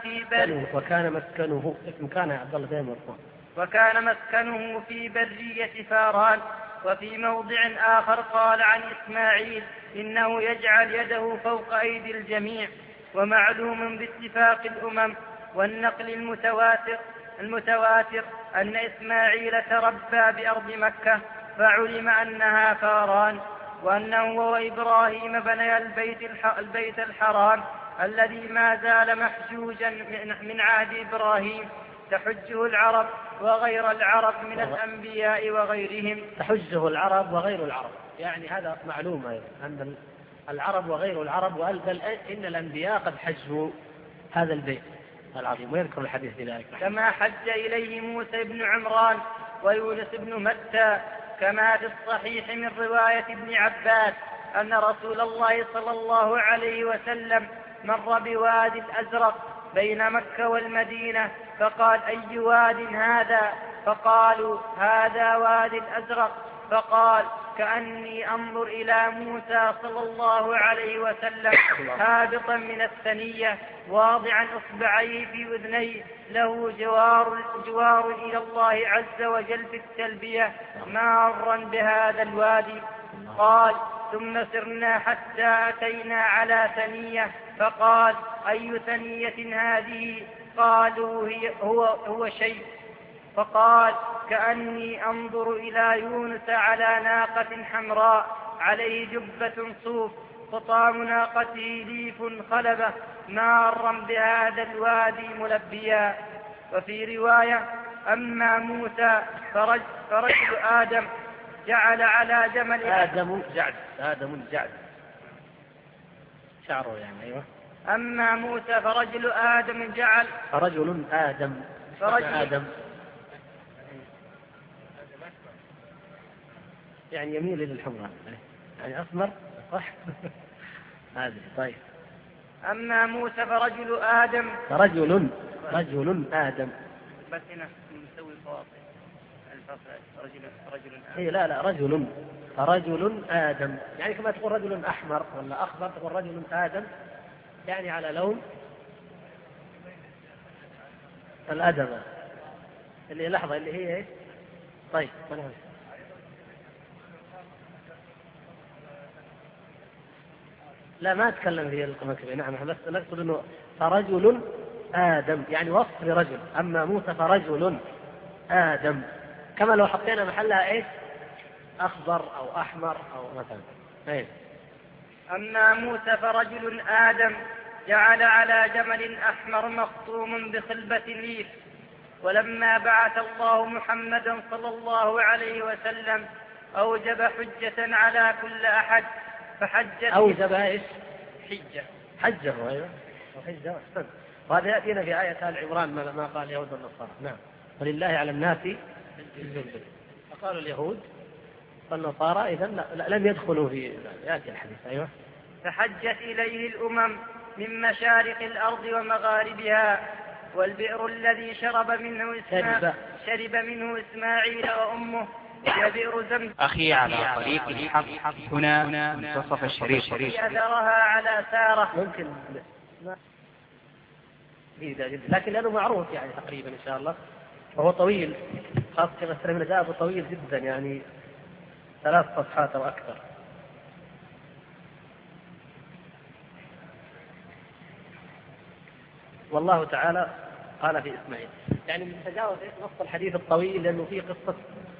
[SPEAKER 2] في برية فاران. وفي موضع آخر قال عن إسماعيل إنه يجعل يده فوق أيدي الجميع. ومعلوم باتفاق الأمم والنقل المتواتر أن إسماعيل تربى بأرض مكة، فعلم أنها فاران، وأنه وإبراهيم بني البيت الحرام الذي ما زال محجوجا من عهد إبراهيم، تحجه العرب وغير العرب من الأنبياء وغيرهم.
[SPEAKER 1] تحجه العرب وغير العرب، يعني هذا معلوم أيضا أن العرب وغير العرب، بل إن الأنبياء قد حجوا هذا البيت العظيم، ويذكر الحديث بذلك.
[SPEAKER 2] كما حج إليه موسى بن عمران ويونس بن متى، كما في الصحيح من رواية ابن عباس أن رسول الله صلى الله عليه وسلم مر بواد الأزرق بين مكة والمدينة، فقال أي واد هذا؟ فقالوا هذا واد الأزرق. فقال كأني أنظر إلى موسى صلى الله عليه وسلم هابطا من الثنية واضعا إصبعيه في أذنيه، له جوار إلى الله عز وجل في التلبية مارا بهذا الوادي. قال ثم سرنا حتى أتينا على ثنية، فقال أي ثنية هذه؟ قالوا هو شيء. فقال كأني أنظر إلى يونس على ناقة حمراء عليه جبة صوف، خطام ناقته ليف خلبة، مارا بهذا الوادي ملبيا. وفي رواية أما موسى فرجل آدم جعل على جمل
[SPEAKER 1] آدم جعد شعره يعني. أيوة.
[SPEAKER 2] أما موسى فرجل آدم
[SPEAKER 1] يعني يميل إلى الحمراء، يعني أسمر صح. هذه طيب.
[SPEAKER 2] أما موسى فرجل آدم
[SPEAKER 1] رجل آدم،
[SPEAKER 2] بس هنا نسوي فواصل رجل آدم.
[SPEAKER 1] إيه لا رجل آدم، يعني كما تقول رجل أحمر ولا أخضر تقول رجل آدم، يعني على لون الأدمة اللي لحظة اللي هي إيه. طيب لا ما أتكلم في المكتب، نعم بس نقصد أنه فرجل آدم يعني وصف لرجل. أما موسى فرجل آدم، كما لو حطينا محلها إيه أخضر أو أحمر أو مثلا. أيه.
[SPEAKER 2] أما موسى فرجل آدم جعل على جمل أحمر مخطوم بخلبة ليف. ولما بعث الله محمدا صلى الله عليه وسلم أوجب حجة على كل أحد، فحجت
[SPEAKER 1] أوجب إيش؟
[SPEAKER 2] حجة.
[SPEAKER 1] أيوة. وحجة أحسن. وهذا يأتينا في آية آل عمران ما قال اليهود والنصارى. نعم. ولله على الناس الجبل. فقالوا اليهود والنصارى إذن لم يدخلوا في يأتي الحديث. أيوة.
[SPEAKER 2] فحجت إليه الأمم من مشارق الأرض ومغاربها، والبئر الذي شرب منه إسماعيل وأمه هي بئر زمزم.
[SPEAKER 4] أخي على طريق الحق هنا منتصف الشريف
[SPEAKER 2] أثرها على سارة.
[SPEAKER 1] ممكن لكن لأنه معروف يعني تقريبا إن شاء الله، وهو طويل، خاصة مثلا من الأداب طويل جدا، يعني 3 صفحات أو أكثر. والله تعالى قال في إسماعيل، يعني نتجاوز نص الحديث الطويل لأنه فيه قصة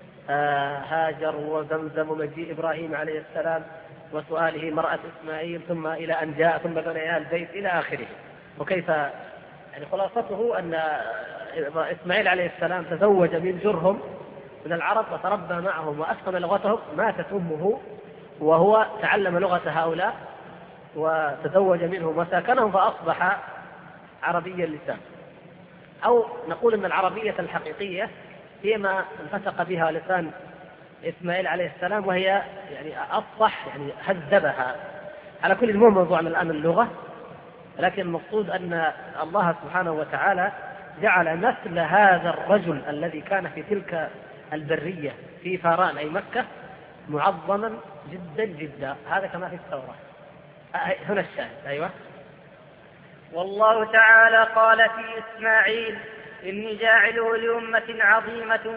[SPEAKER 1] هاجر وزمزم ومجيء إبراهيم عليه السلام وسؤاله مرأة إسماعيل ثم إلى أن جاء ثم بني البيت إلى آخره. وكيف يعني خلاصته أن إسماعيل عليه السلام تزوج من جرهم من العرب وتربى معهم وأتقن لغتهم. ماتت أمه وهو تعلم لغة هؤلاء وتزوج منهم وساكنهم فأصبح عربي اللسان. أو نقول أن العربية الحقيقية هي ما انفتق بها لسان إسماعيل عليه السلام، وهي يعني أفصح، يعني هذبها. على كل مو موضوعنا الآن اللغة، لكن المقصود أن الله سبحانه وتعالى جعل نسل هذا الرجل الذي كان في تلك البرية في فاران أي مكة معظما جدا جدا. هذا كما في التوراة. هنا الشاهد. أيوة.
[SPEAKER 2] والله تعالى قال في إسماعيل إني جاعله لأمة عظيمة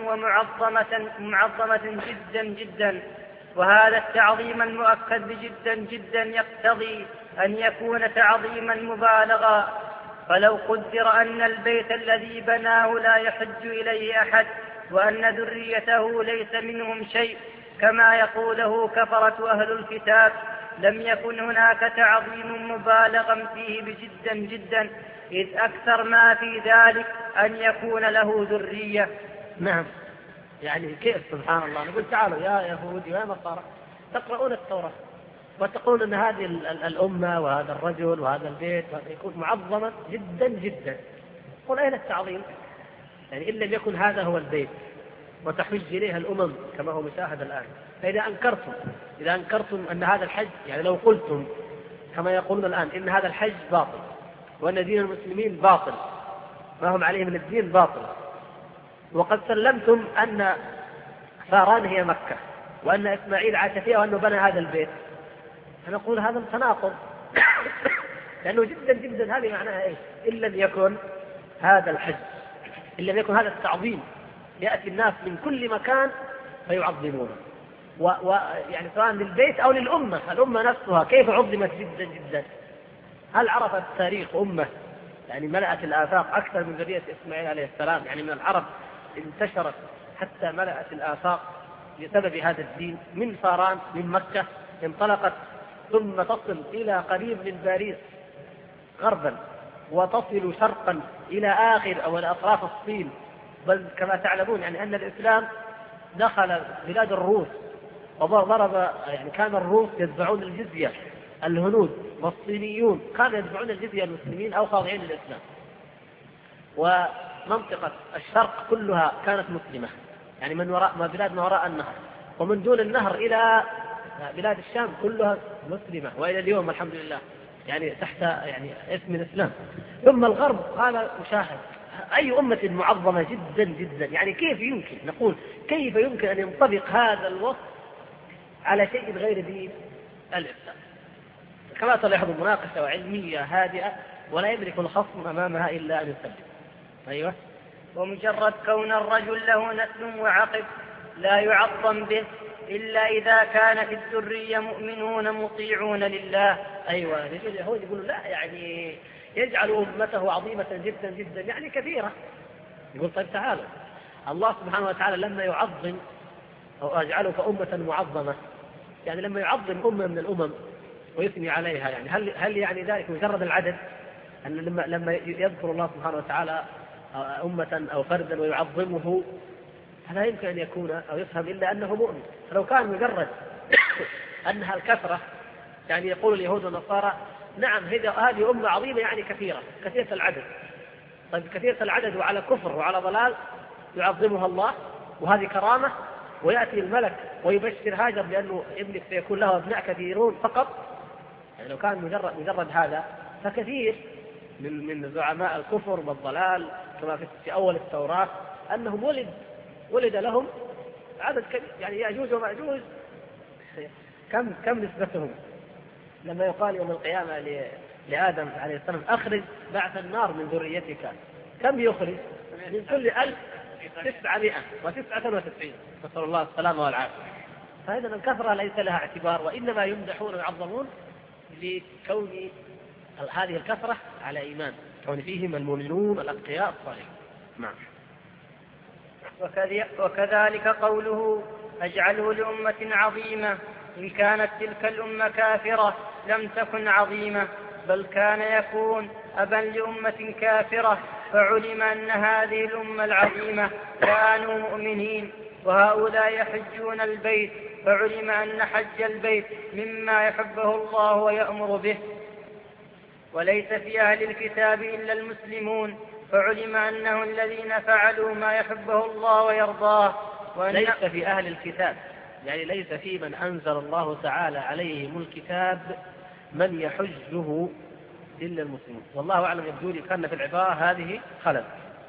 [SPEAKER 2] ومعظمة جدا جدا. وهذا التعظيم المؤكد بجدا جدا يقتضي أن يكون تعظيما مبالغا. فلو قدر أن البيت الذي بناه لا يحج إليه أحد وأن ذريته ليس منهم شيء كما يقوله كفرة أهل الكتاب، لم يكن هناك تعظيم مبالغا فيه بجدا جدا، إذ أكثر ما في ذلك أن يكون له ذرية.
[SPEAKER 1] نعم. يعني كيف سبحان الله، نقول تعالوا يا يهود يا نصارى تقرؤون التوراة وتقولون أن هذه الأمة وهذا الرجل وهذا البيت يكون معظما جدا جدا. قل أين التعظيم؟ يعني إن لم يكن هذا هو البيت وتحج إليها الأمم كما هو مشاهد الآن. فإذا أنكرتم أن هذا الحج، يعني لو قلتم كما يقولون الآن إن هذا الحج باطل وأن دين المسلمين باطل ما هم عليه من الدين باطل، وقد سلمتم أن فاران هي مكة وأن إسماعيل عاش فيها وأنه بنى هذا البيت، فنقول هذا تناقض. لأنه جدا جدا هذه معناها إيش؟ إن لم يكن هذا الحج، إن لم يكن هذا التعظيم، يأتي الناس من كل مكان فيعظمونه، ويعني سواء للبيت أو للأمة. الأمة نفسها كيف عظمت جدا جدا؟ هل عرفت تاريخ أمة يعني ملأت الآفاق أكثر من ذرية إسماعيل عليه السلام؟ يعني من العرب انتشرت حتى ملأت الآفاق بسبب هذا الدين. من فاران من مكة انطلقت ثم تصل إلى قريب من باريس غربا وتصل شرقا إلى آخر أو أطراف الصين. بل كما تعلمون يعني أن الإسلام دخل بلاد الروس وضرب، يعني كان الروس يدفعون الجزية، الهنود والصينيون كانوا يدفعون الجزية المسلمين أو خاضعين للإسلام. ومنطقة الشرق كلها كانت مسلمة، يعني من وراء ما بلاد ما وراء النهر، ومن دون النهر إلى بلاد الشام كلها مسلمة، وإلى اليوم الحمد لله يعني تحت يعني اسم الإسلام. ثم الغرب قال مشاهد أي أمة معظمة جدا جدا، يعني كيف يمكن نقول كيف يمكن أن ينطبق هذا الوصف على شيء غير دين الإسلام؟ كما تلاحظ مناقشة علمية هادئة ولا يدرك الخصم أمامها إلا أن يسلم. أيوة.
[SPEAKER 2] ومجرد كون الرجل له نسل وعقب لا يعظم به إلا إذا كان في الذرية مؤمنون مطيعون لله.
[SPEAKER 1] أيوة. اليهود يقولوا لا، يعني يجعل أمته عظيمة جدا جدا، يعني كثيرة. يقول طيب تعالوا، الله سبحانه وتعالى لما يعظم أو أجعله كأمة معظمة، يعني لما يعظم أمة من الأمم ويثني عليها، يعني هل يعني ذلك مجرد العدد؟ أن لما يذكر الله سبحانه وتعالى أمة أو فردا ويعظمه، فلا يمكن أن يكون أو يفهم إلا أنه مؤمن. فلو كان مجرد أنها الكثرة، يعني يقول اليهود والنصارى نعم هذه أمة عظيمة يعني كثيرة العدد. طيب كثيرة العدد وعلى كفر وعلى ضلال يعظمها الله وهذه كرامة، ويأتي الملك ويبشر هاجر لأنه ابنك سيكون له أبناء كثيرون فقط. يعني لو كان مجرد هذا فكثير من زعماء الكفر والضلال كما في أول التوراة أنهم ولد لهم عدد كبير، يعني يأجوج ومأجوج كم نسبتهم. لما يقال يوم القيامة لآدم عليه السلام أخرج بعث النار من ذريتك، كم يخرج؟ من كل 1999، نسأل الله السلامة والعافية. فإذا الكثرة ليس لها اعتبار، وإنما يمدحون ويعظمون لكون هذه الكثرة على إيمان، كون فيهم المؤمنون الأتقياء الصالحون. نعم.
[SPEAKER 2] وكذلك قوله أجعله لأمة عظيمة، إن كانت تلك الأمة كافرة لم تكن عظيمة، بل كان يكون أبا لأمة كافرة، فعلم أن هذه الأمة العظيمة كانوا مؤمنين، وهؤلاء يحجون البيت، فعلم أن حج البيت مما يحبه الله ويأمر به. وليس في أهل الكتاب إلا المسلمون، فعلم أنه الذين فعلوا ما يحبه الله ويرضاه.
[SPEAKER 1] ليس في أهل الكتاب يعني ليس في من أنزل الله تعالى عليهم الكتاب من يحجه إلا المسلمون. والله أعلم، يبدو لي كان في العبارة هذه خلل،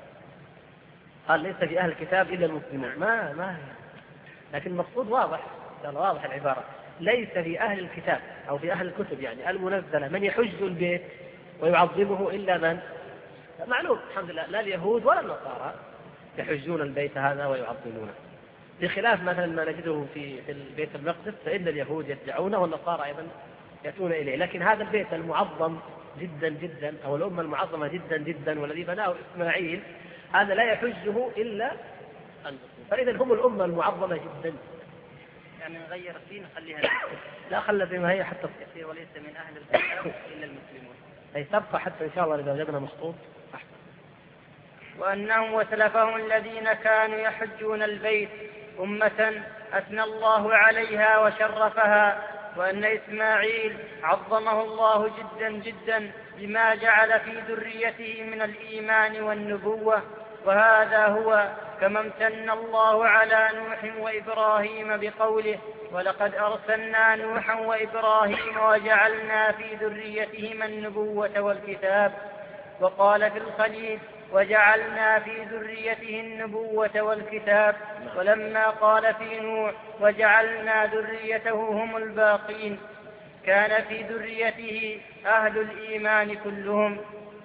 [SPEAKER 1] قال ليس في أهل الكتاب إلا المسلمون، ما هي، لكن المقصود واضح العبارة، ليس في أهل الكتاب أو في أهل الكتب يعني المنزلة من يحج البيت ويعظمه إلا من معلوم الحمد لله، لا اليهود ولا النصارى يحجون البيت هذا ويعظمونه، بخلاف مثلا ما نجده في البيت المقدس، فإن اليهود يدعونه والنصارى أيضا يأتون إليه. لكن هذا البيت المعظم جدا جدا أو الأمة المعظمة جدا جدا والذي بناه إسماعيل، هذا لا يحجه إلا المسلمون، فإذا هم الأمة المعظمة جدا.
[SPEAKER 2] يعني نغير فيه نخليها
[SPEAKER 1] لا خلى زي ما هي حتى
[SPEAKER 2] تصير وليس من أهل الكتاب إلا المسلمون،
[SPEAKER 1] أي تبقى حتى إن شاء الله إذا وجدنا مخطوط أحسن.
[SPEAKER 2] وأنهم وسلفهم الذين كانوا يحجون البيت أمة أثنى الله عليها وشرفها، وأن إسماعيل عظمه الله جدا جدا بما جعل في ذريته من الإيمان والنبوة. وهذا هو كما امتن الله على نوح وإبراهيم بقوله ولقد أرسلنا نوحا وإبراهيم وجعلنا في ذريتهما النبوة والكتاب. وقال في الخليل وجعلنا في ذريته النبوة والكتاب. ولما قال في نوح وجعلنا ذريته هم الباقين، كان في ذريته أهل الإيمان كلهم.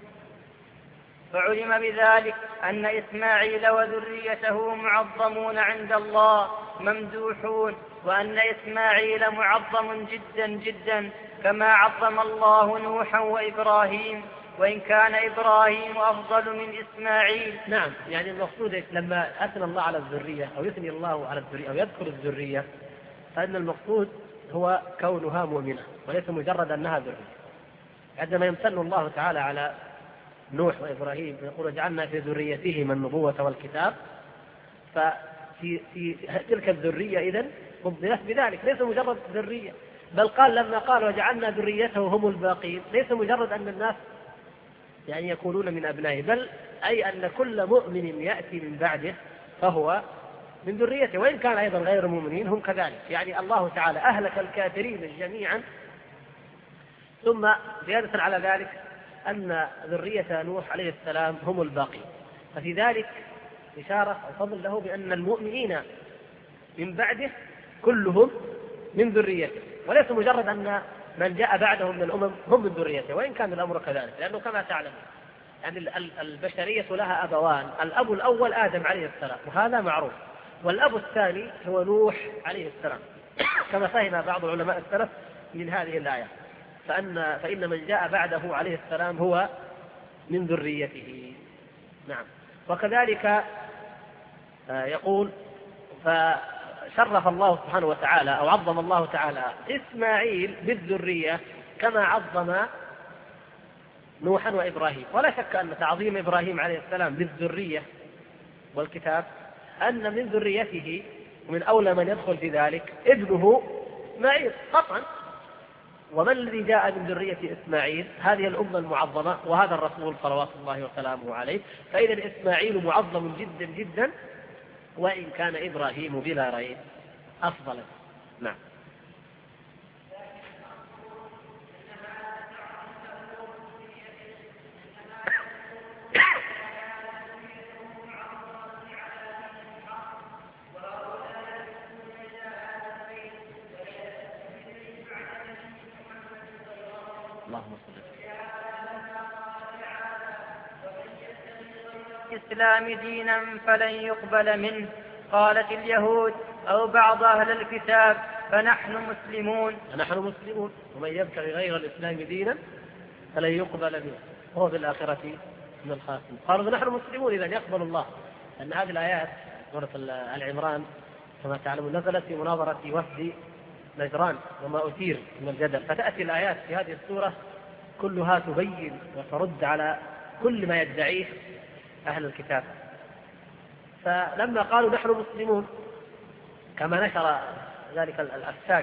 [SPEAKER 2] فعلم بذلك أن إسماعيل وذريته معظمون عند الله ممدوحون، وأن إسماعيل معظم جدا جدا كما عظم الله نوحا وإبراهيم، وإن كان إبراهيم أفضل من إسماعيل.
[SPEAKER 1] نعم، يعني المقصود لما أثنى الله على الذرية أو يثني الله على الذرية أو يذكر الذرية، فإن المقصود هو كونها مؤمنة وليس مجرد أنها ذرية. عندما يمتن الله تعالى على نوح وإبراهيم يقول جعلنا في ذريتهما النبوة والكتاب، ففي تلك الذرية إذن فضلت بذلك، ليس مجرد ذرية، بل قال لما قال وجعلنا ذريته هم الباقين، ليس مجرد أن الناس يعني يكونون من أبنائه، بل أي أن كل مؤمن يأتي من بعده فهو من ذريته، وإن كان أيضا غير المؤمنين هم كذلك. يعني الله تعالى أهلك الكافرين جميعا، ثم زيادة على ذلك أن ذرية نوح عليه السلام هم الباقين، ففي ذلك إشارة أو فضل له بأن المؤمنين من بعده كلهم من ذريته، وليس مجرد أن من جاء بعدهم من الأمم هم من ذريته، وإن كان الأمر كذلك، لأنه كما تعلم يعني البشرية لها أبوان، الأب الأول آدم عليه السلام وهذا معروف، والأب الثاني هو نوح عليه السلام كما فهم بعض علماء السلف من هذه الآية، فإن من جاء بعده عليه السلام هو من ذريته. نعم. وكذلك يقول فشرف الله سبحانه وتعالى أو عظم الله تعالى إسماعيل بالذرية كما عظم نوحا وإبراهيم. ولا شك أن تعظيم إبراهيم عليه السلام بالذرية والكتاب أن من ذريته ومن أولى من يدخل في ذلك ابنه إسماعيل قطعا، ومن الذي جاء من ذرية إسماعيل؟ هذه الأمة المعظمة وهذا الرسول صلوات الله وسلامه عليه. فإذا إسماعيل معظم جدا جدا، وإن كان إبراهيم بلا ريب أفضل. نعم. اللهم صل
[SPEAKER 2] الإسلام دينا فلن يقبل منه. قالت اليهود أو بعض أهل الكتاب فنحن مسلمون.
[SPEAKER 1] ومن يبتغي غير الإسلام دينا فلن يقبل منه وهو في الآخرة من الخاسرين. قالوا نحن مسلمون إذا يقبل الله. أن هذه الآيات سورة آل عمران كما تعلمون نزلت في مناظرة وفد نجران وما أثير من الجدل، فتأتي الآيات في هذه السورة كلها تبين وترد على كل ما يدعيه أهل الكتاب. فلما قالوا نحن مسلمون كما نشر ذلك الأفساك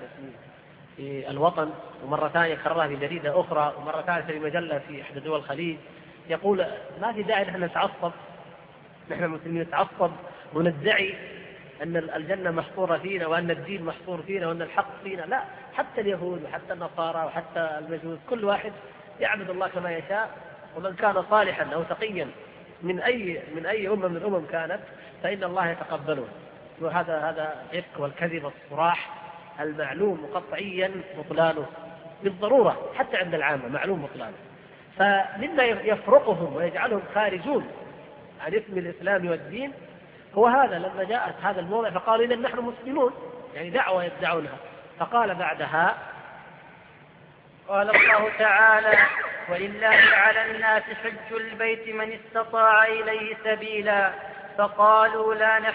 [SPEAKER 1] في الوطن، ومرة ثانية كررها في جريدة أخرى، ومرة ثالثة في مجلة في إحدى دول الخليج، يقول ما في داعي نحن نتعصب، نحن المسلمين نتعصب وندعي أن الجنة محصورة فينا وأن الدين محصور فينا وأن الحق فينا. لا، حتى اليهود وحتى النصارى وحتى المجوس كل واحد يعبد الله كما يشاء، ومن كان صالحا أو تقيا من أي أمة من الأمم كانت فإن الله يتقبله. وهذا الإفك والكذب والصراح المعلوم قطعيا بطلانه بالضرورة حتى عند العامة معلوم بطلانه. فمما يفرقهم ويجعلهم خارجون عن اسم الإسلام والدين هو هذا، لما جاءت هذا الموضع فقالوا إذا نحن مسلمون، يعني دعوة يدعونها. فقال بعدها
[SPEAKER 2] قال الله تعالى ولله على الناس حج البيت من استطاع إليه سبيلا فقالوا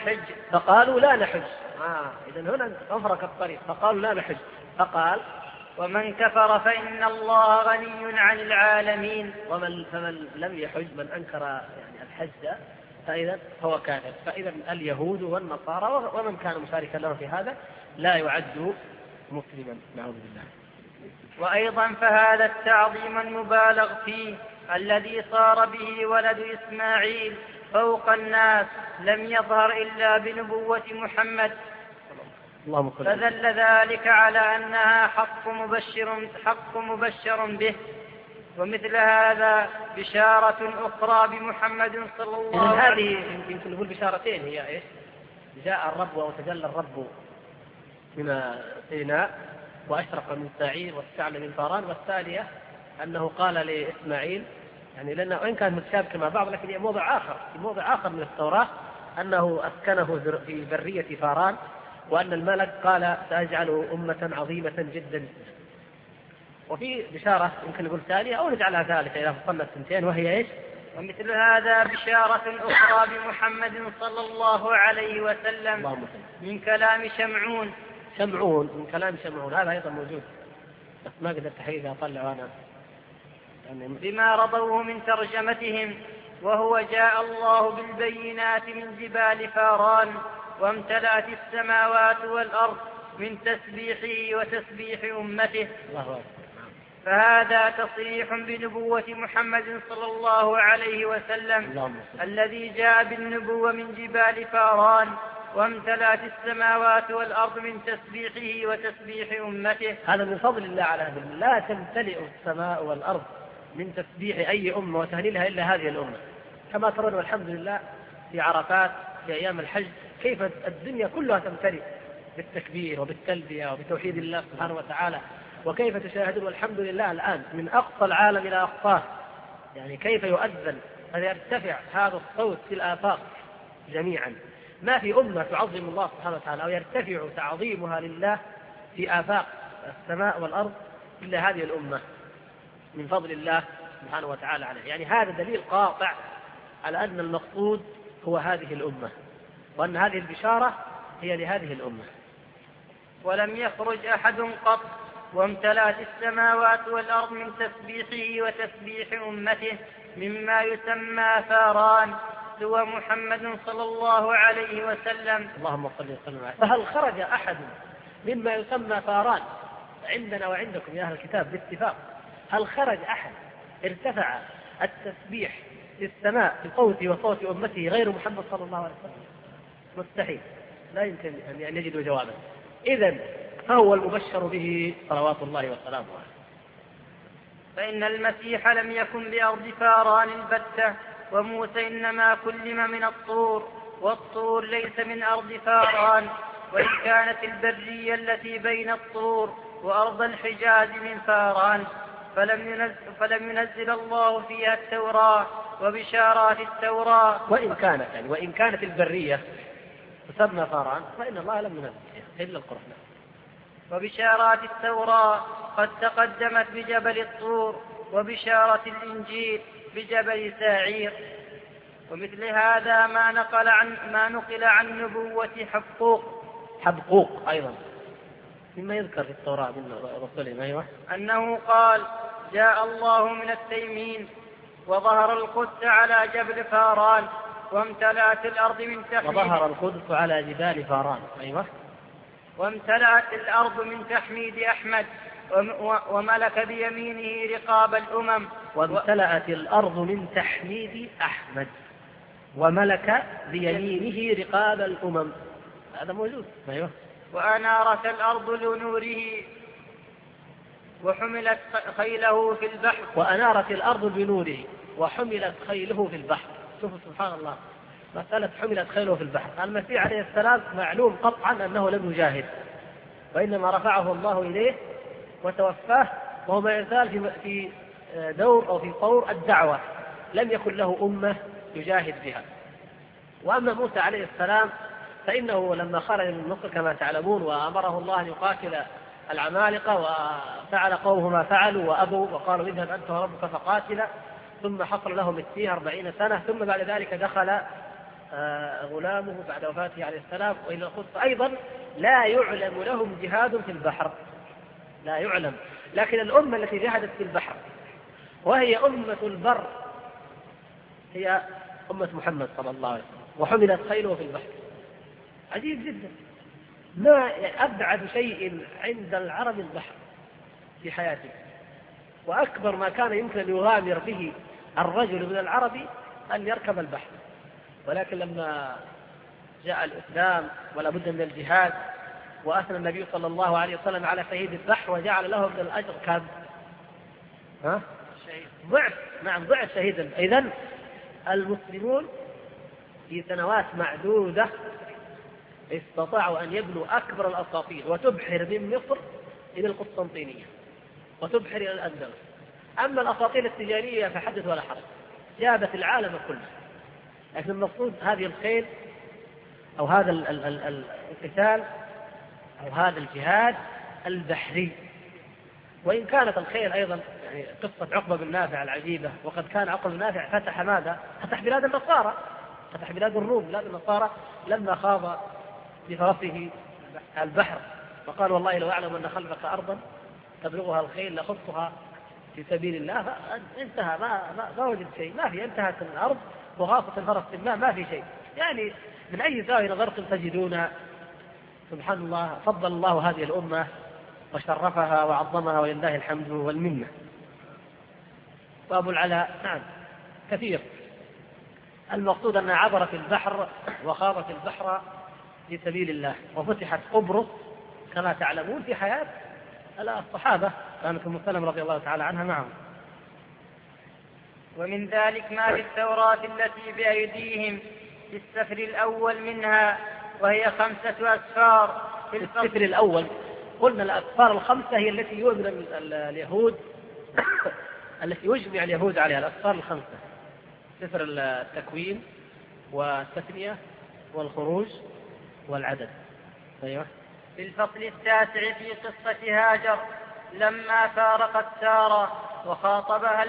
[SPEAKER 2] لا نحج.
[SPEAKER 1] إذن هنا أفرق الطريق. فقالوا لا نحج. فقال
[SPEAKER 2] ومن كفر فإن الله غني عن العالمين.
[SPEAKER 1] فمن لم يحج من أنكر يعني الحج فإذا هو كافر. فإذا اليهود والنصارى ومن كان مشاركا له في هذا لا يعد مسلما، نعوذ بالله.
[SPEAKER 2] وأيضا فهذا التعظيم المبالغ فيه الذي صار به ولد إسماعيل فوق الناس لم يظهر إلا بنبوة محمد، فدل ذلك على أنها حق مبشر به. ومثل هذا بشارة أخرى بمحمد صلى الله عليه وسلم.
[SPEAKER 1] هذه يمكن نقول بشارتين، هي إيش؟ جاء الرب أو تجلى الرب من سيناء وأشرق من سعير واستعلى من فاران، والثانية أنه قال لإسماعيل يعني لأنه وإن كان متشابك مع بعض لكن في موضع آخر من التوراة أنه أسكنه في برية فاران، وأن الملك قال سأجعل أمة عظيمة جدا. وفي بشارة يمكن نقول ثانية أو نجعلها ثالثة إذا فصلنا الثنتين، وهي إيش؟
[SPEAKER 2] ومثل هذا بشارة أخرى بمحمد صلى الله عليه وسلم من كلام شمعون
[SPEAKER 1] من كلام شمعون. هذا أيضا موجود بس ما قدرت حقيقة أطلع أنا
[SPEAKER 2] يعني بما رضوه من ترجمتهم. وهو جاء الله بالبينات من جبال فاران وامتلأت السماوات والأرض من تسبيحه وتسبيح أمته.
[SPEAKER 1] الله أكبر.
[SPEAKER 2] فهذا تصريح بنبوة محمد صلى الله عليه وسلم الذي جاء بالنبوة من جبال فاران وامتلأت السماوات والأرض من تسبيحه وتسبيح أمته.
[SPEAKER 1] هذا من فضل الله على أهل. لا تمتلئ السماء والأرض من تسبيح أي أمة وتهليلها إلا هذه الأمة. كما ترون والحمد لله في عرفات في أيام الحج كيف الدنيا كلها تمتلئ بالتكبير وبالتلبية وبتوحيد الله سبحانه وتعالى، وكيف تشاهدون والحمد لله الآن من أقصى العالم إلى أقصاه يعني كيف يؤذن فيرتفع هذا الصوت في الآفاق جميعا. ما في أمة تعظم الله سبحانه وتعالى أو يرتفع تعظيمها لله في آفاق السماء والأرض إلا هذه الأمة من فضل الله سبحانه وتعالى عليه. يعني هذا دليل قاطع على أن المقصود هو هذه الأمة، وأن هذه البشارة هي لهذه الأمة.
[SPEAKER 2] ولم يخرج أحد قط وامتلأت السماوات والأرض من تسبيحه وتسبيح أمته مما يسمى فاران سوى محمد صلى الله عليه وسلم.
[SPEAKER 1] اللهم صل وسلم عليه. فهل خرج أحد مما يسمى فاران عندنا وعندكم يا أهل الكتاب باتفاق، هل خرج أحد ارتفع التسبيح في السماء بصوت وصوت أمته غير محمد صلى الله عليه وسلم؟ مستحيل، لا يمكن أن يجدوا جوابا. إذن فهو المبشر به صلوات الله وسلامه عليه.
[SPEAKER 2] فإن المسيح لم يكن بأرض فاران البتة، وموسى إنما كلم من الطور، والطور ليس من أرض فاران، وإن كانت البرية التي بين الطور وأرض الحجاز من فاران، فلم ينزل الله فيها التوراة وبشارات التوراة.
[SPEAKER 1] وإن كانت البرية تسمى فاران فإن الله لم ينزل فيها إلا القرآن.
[SPEAKER 2] وبشارات التوراة قد تقدمت بجبل الطور، وبشارة الإنجيل بجبل ساعير. ومثل هذا ما نقل عن نبوة
[SPEAKER 1] حبقوق أيضا مما يذكر في التوراة من رسولهم. أيوة.
[SPEAKER 2] أنه قال: جاء الله من التيمين، وظهر القدس على جبل فاران، وامتلأت الأرض من تحميد.
[SPEAKER 1] وظهر القدس على جبال فاران. أيوة.
[SPEAKER 2] وامتلأت الأرض من تحميد أحمد، وملك بيمينه رقاب الأمم.
[SPEAKER 1] وامتلأت الأرض من تحميد أحمد وملك بيمينه رقاب الأمم. هذا موجود. أيوة.
[SPEAKER 2] وأنارت الأرض لنوره، وحملت خيله في البحر.
[SPEAKER 1] وأنارت الأرض بنوره وحملت خيله في البحر. شوفوا سبحان الله، مسألة حملت خيله في البحر. المسيح عليه السلام معلوم قطعا أنه لم يجاهد، وإنما رفعه الله إليه وتوفاه، وهو ما يزال في دور أو في طور الدعوة، لم يكن له أمة يجاهد بها. وأما موسى عليه السلام فإنه لما خرج من مصر كما تعلمون وأمره الله أن يقاتل العمالقة، وفعل قومه ما فعلوا وأبوا وقالوا اذهب أنت وربك فقاتلا، ثم حصل لهم التيه 40 سنة، ثم بعد ذلك دخل غلامه بعد وفاته عليه السلام وإلى القدس. أيضا لا يعلم لهم جهاد في البحر، لا يعلم. لكن الأمة التي جاهدت في البحر وهي أمة البر هي أمة محمد صلى الله عليه وسلم، وحملت خيله في البحر. عجيب جدا، ما أبعد شيء عند العرب البحر في حياته، وأكبر ما كان يمكن أن يغامر به الرجل من العرب أن يركب البحر. ولكن لما جاء الإسلام ولا بد من الجهاد، وأثنى النبي صلى الله عليه وسلم على شهيد البحر وجعل له من الأجر كم؟ ضعف. نعم، ضعف شهيدا. إذن المسلمون في سنوات معدودة استطاعوا أن يبنوا أكبر الأساطيل وتبحر من مصر إلى القسطنطينية وتبحر إلى الأندلس. أما الأساطيل التجارية فحدث ولا حرج، جابت العالم كله. لكن المقصود هذه الخيل أو هذا القتال أو هذا الجهاد البحري. وإن كانت الخيل أيضا يعني قصة عقبة بن نافع العجيبة، وقد كان عقبة بن نافع فتح ماذا؟ فتح بلاد النصارى، فتح بلاد الروم، بلاد النصارى، لما خاض بفرسه البحر فقال والله لو أعلم أن خلفك أرضا تبلغها الخيل لخطها في سبيل الله. انتهى، ما وجد شيء، ما في، انتهت الأرض وغاصت الفرس في الماء، ما في شيء. يعني من أي زاوية نظرتم تجدون سبحان الله فضل الله هذه الأمة وشرفها وعظمها، ولله الحمد والمنة. وأبو العلاء نعم كثير. المقصود أنها عبرت البحر وخاضت البحر في سبيل الله، وفتحت قبرص كما تعلمون في حياة الصحابة، كانت أم سلمة رضي الله تعالى عنها معهم.
[SPEAKER 2] ومن ذلك ما في التوراة التي بأيديهم في السفر الأول منها، وهي 5 أسفار.
[SPEAKER 1] في السفر الأول قلنا الأسفار الخمسة هي التي يؤمن اليهود التي يجمع اليهود عليها، الأسفار الخمسة: سفر التكوين والتثنية والخروج والعدد. أيوة.
[SPEAKER 2] في الفصل 9 في قصة هاجر لما فارقت سارة وخاطبها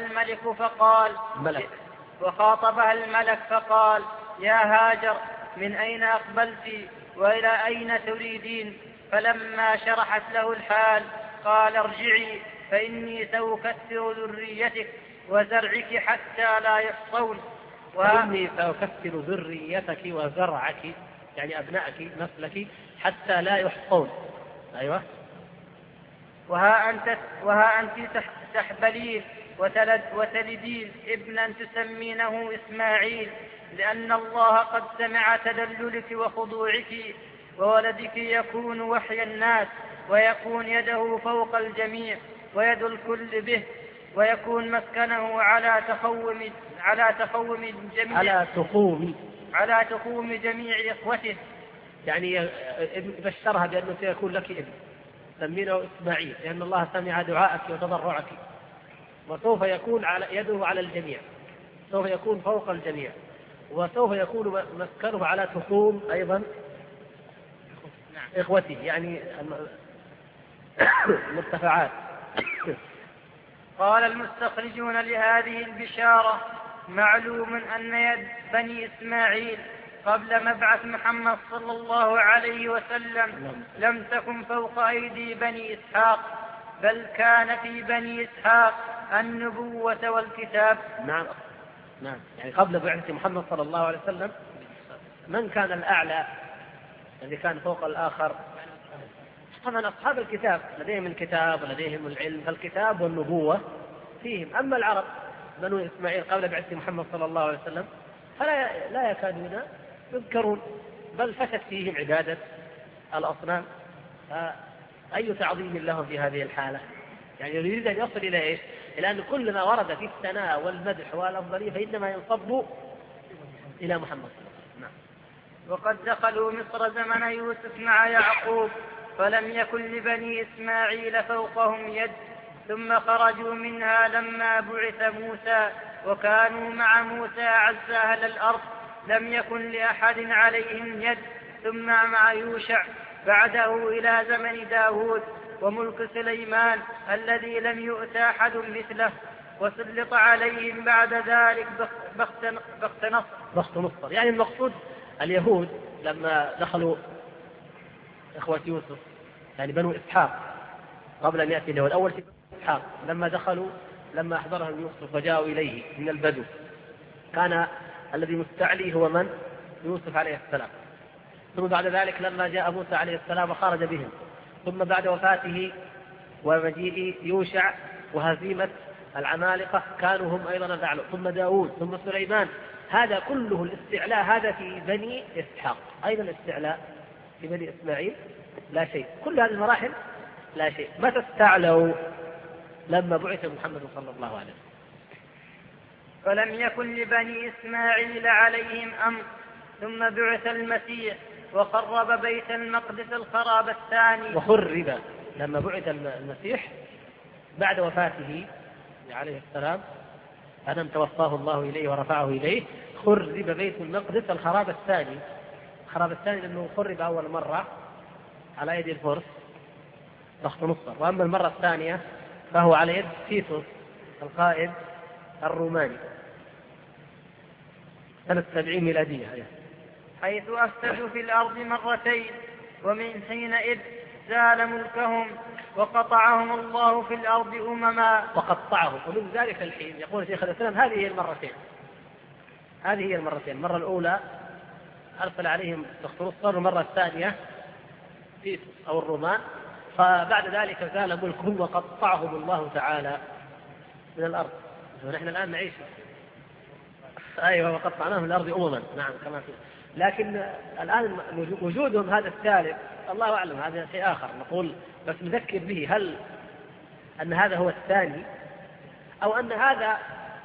[SPEAKER 2] الملك فقال يا هاجر من أين أقبلت وإلى أين تريدين؟ فلما شرحت له الحال قال ارجعي فإني سأكثر ذريتك وزرعك حتى لا يحصون.
[SPEAKER 1] وإني سأكثر ذريتك وزرعك يعني أبنائك نسلك حتى لا يحصون. أيوة.
[SPEAKER 2] وها أنت تحبلين وتلدين ابنا تسمينه إسماعيل، لأن الله قد سمع تدللك وخضوعك، وولدك يكون وحي الناس، ويكون يده فوق الجميع ويد الكل به، ويكون مسكنه على تقوم جميع إخوته.
[SPEAKER 1] يعني بشرها بأنه سيكون لك ابن سمينه إسماعيل، لأن الله سمع دعاءك وتضرعك، وسوف يكون يده على الجميع، سوف يكون فوق الجميع، وسوف يكون مسكنه على تخوم أيضا إخوته، يعني المرتفعات.
[SPEAKER 2] قال المستخرجون لهذه البشارة: معلوم أن يد بني إسماعيل قبل مبعث محمد صلى الله عليه وسلم لم تكن فوق أيدي بني إسحاق، بل كان في بني إسحاق النبوة والكتاب.
[SPEAKER 1] نعم، يعني قبل بعثة محمد صلى الله عليه وسلم من كان الأعلى الذي كان فوق الآخر؟ طبعا أصحاب الكتاب لديهم الكتاب ولديهم العلم، فالكتاب والنبوة فيهم. أما العرب بنو إسماعيل قبل بعثة محمد صلى الله عليه وسلم فلا يكادون يذكرون، بل فشت فيهم عبادة الأصنام، أي تعظيم لهم في هذه الحالة؟ يعني يريد أن يصل إلى إيش؟ إلى أن كل ما ورد في الثناء والمدح والأفضلية فإنما ينصب إلى محمد صلى الله عليه وسلم. نعم.
[SPEAKER 2] وقد دخلوا مصر زمن يوسف مع يعقوب، فلم يكن لبني إسماعيل فوقهم يد، ثم خرجوا منها لما بعث موسى، وكانوا مع موسى أعز أهل الأرض، لم يكن لأحد عليهم يد. ثم مع يوشع بعده إلى زمن داود وملك سليمان الذي لم يؤت أحد مثله، وسلط عليهم بعد ذلك
[SPEAKER 1] بخت نصر. يعني المقصود اليهود لما دخلوا إخوة يوسف، يعني بنو إسحاق قبل أن يأتي اليهود، أول شيء بنو إسحاق لما دخلوا، لما أحضرهم يوسف وجاءوا إليه من البدو، كان الذي مستعلي هو من؟ يوسف عليه السلام. ثم بعد ذلك لما جاء موسى عليه السلام وخرج بهم، ثم بعد وفاته ومجيء يوشع وهزيمة العمالقة كانوا هم أيضا الأعلى، ثم داود، ثم سليمان. هذا كله الاستعلاء هذا في بني إسحاق، أيضا الاستعلاء في بني إسماعيل لا شيء. كل هذه المراحل لا شيء. متى استعلوا؟ لما بعث محمد صلى الله عليه وسلم.
[SPEAKER 2] فلم يكن لبني إسماعيل عليهم أمر، ثم بعث المسيح وخرب بيت المقدس الخراب الثاني.
[SPEAKER 1] وخرب لما بعث المسيح بعد وفاته عليه السلام، أدم توفاه الله إليه ورفعه إليه، خرب بيت المقدس الخراب الثاني. الخراب الثاني لأنه خرب أول مرة على يد الفرس بخت نصر، وأما المرة الثانية فهو على يد تيتوس القائد الروماني سنة 70 ميلادية،
[SPEAKER 2] حيث أفسدوا في الأرض مرتين، ومن حينئذ زال ملكهم وقطعهم الله في الأرض أمما.
[SPEAKER 1] وقطعهم، ومن ذلك الحين يقول شيخ الإسلام هذه هي المرتين. المرة الأولى أرسل عليهم بخت نصر، والمرة الثانية تيتوس أو الرومان، فبعد ذلك زال ملكهم وقطعهم الله تعالى من الأرض. ونحن الآن نعيش أيوة وقطعناهم من الأرض أمما. نعم كما فيه. لكن الآن وجودهم هذا الثالث الله أعلم، هذا شيء آخر نقول بس نذكر به، هل أن هذا هو الثاني أو أن هذا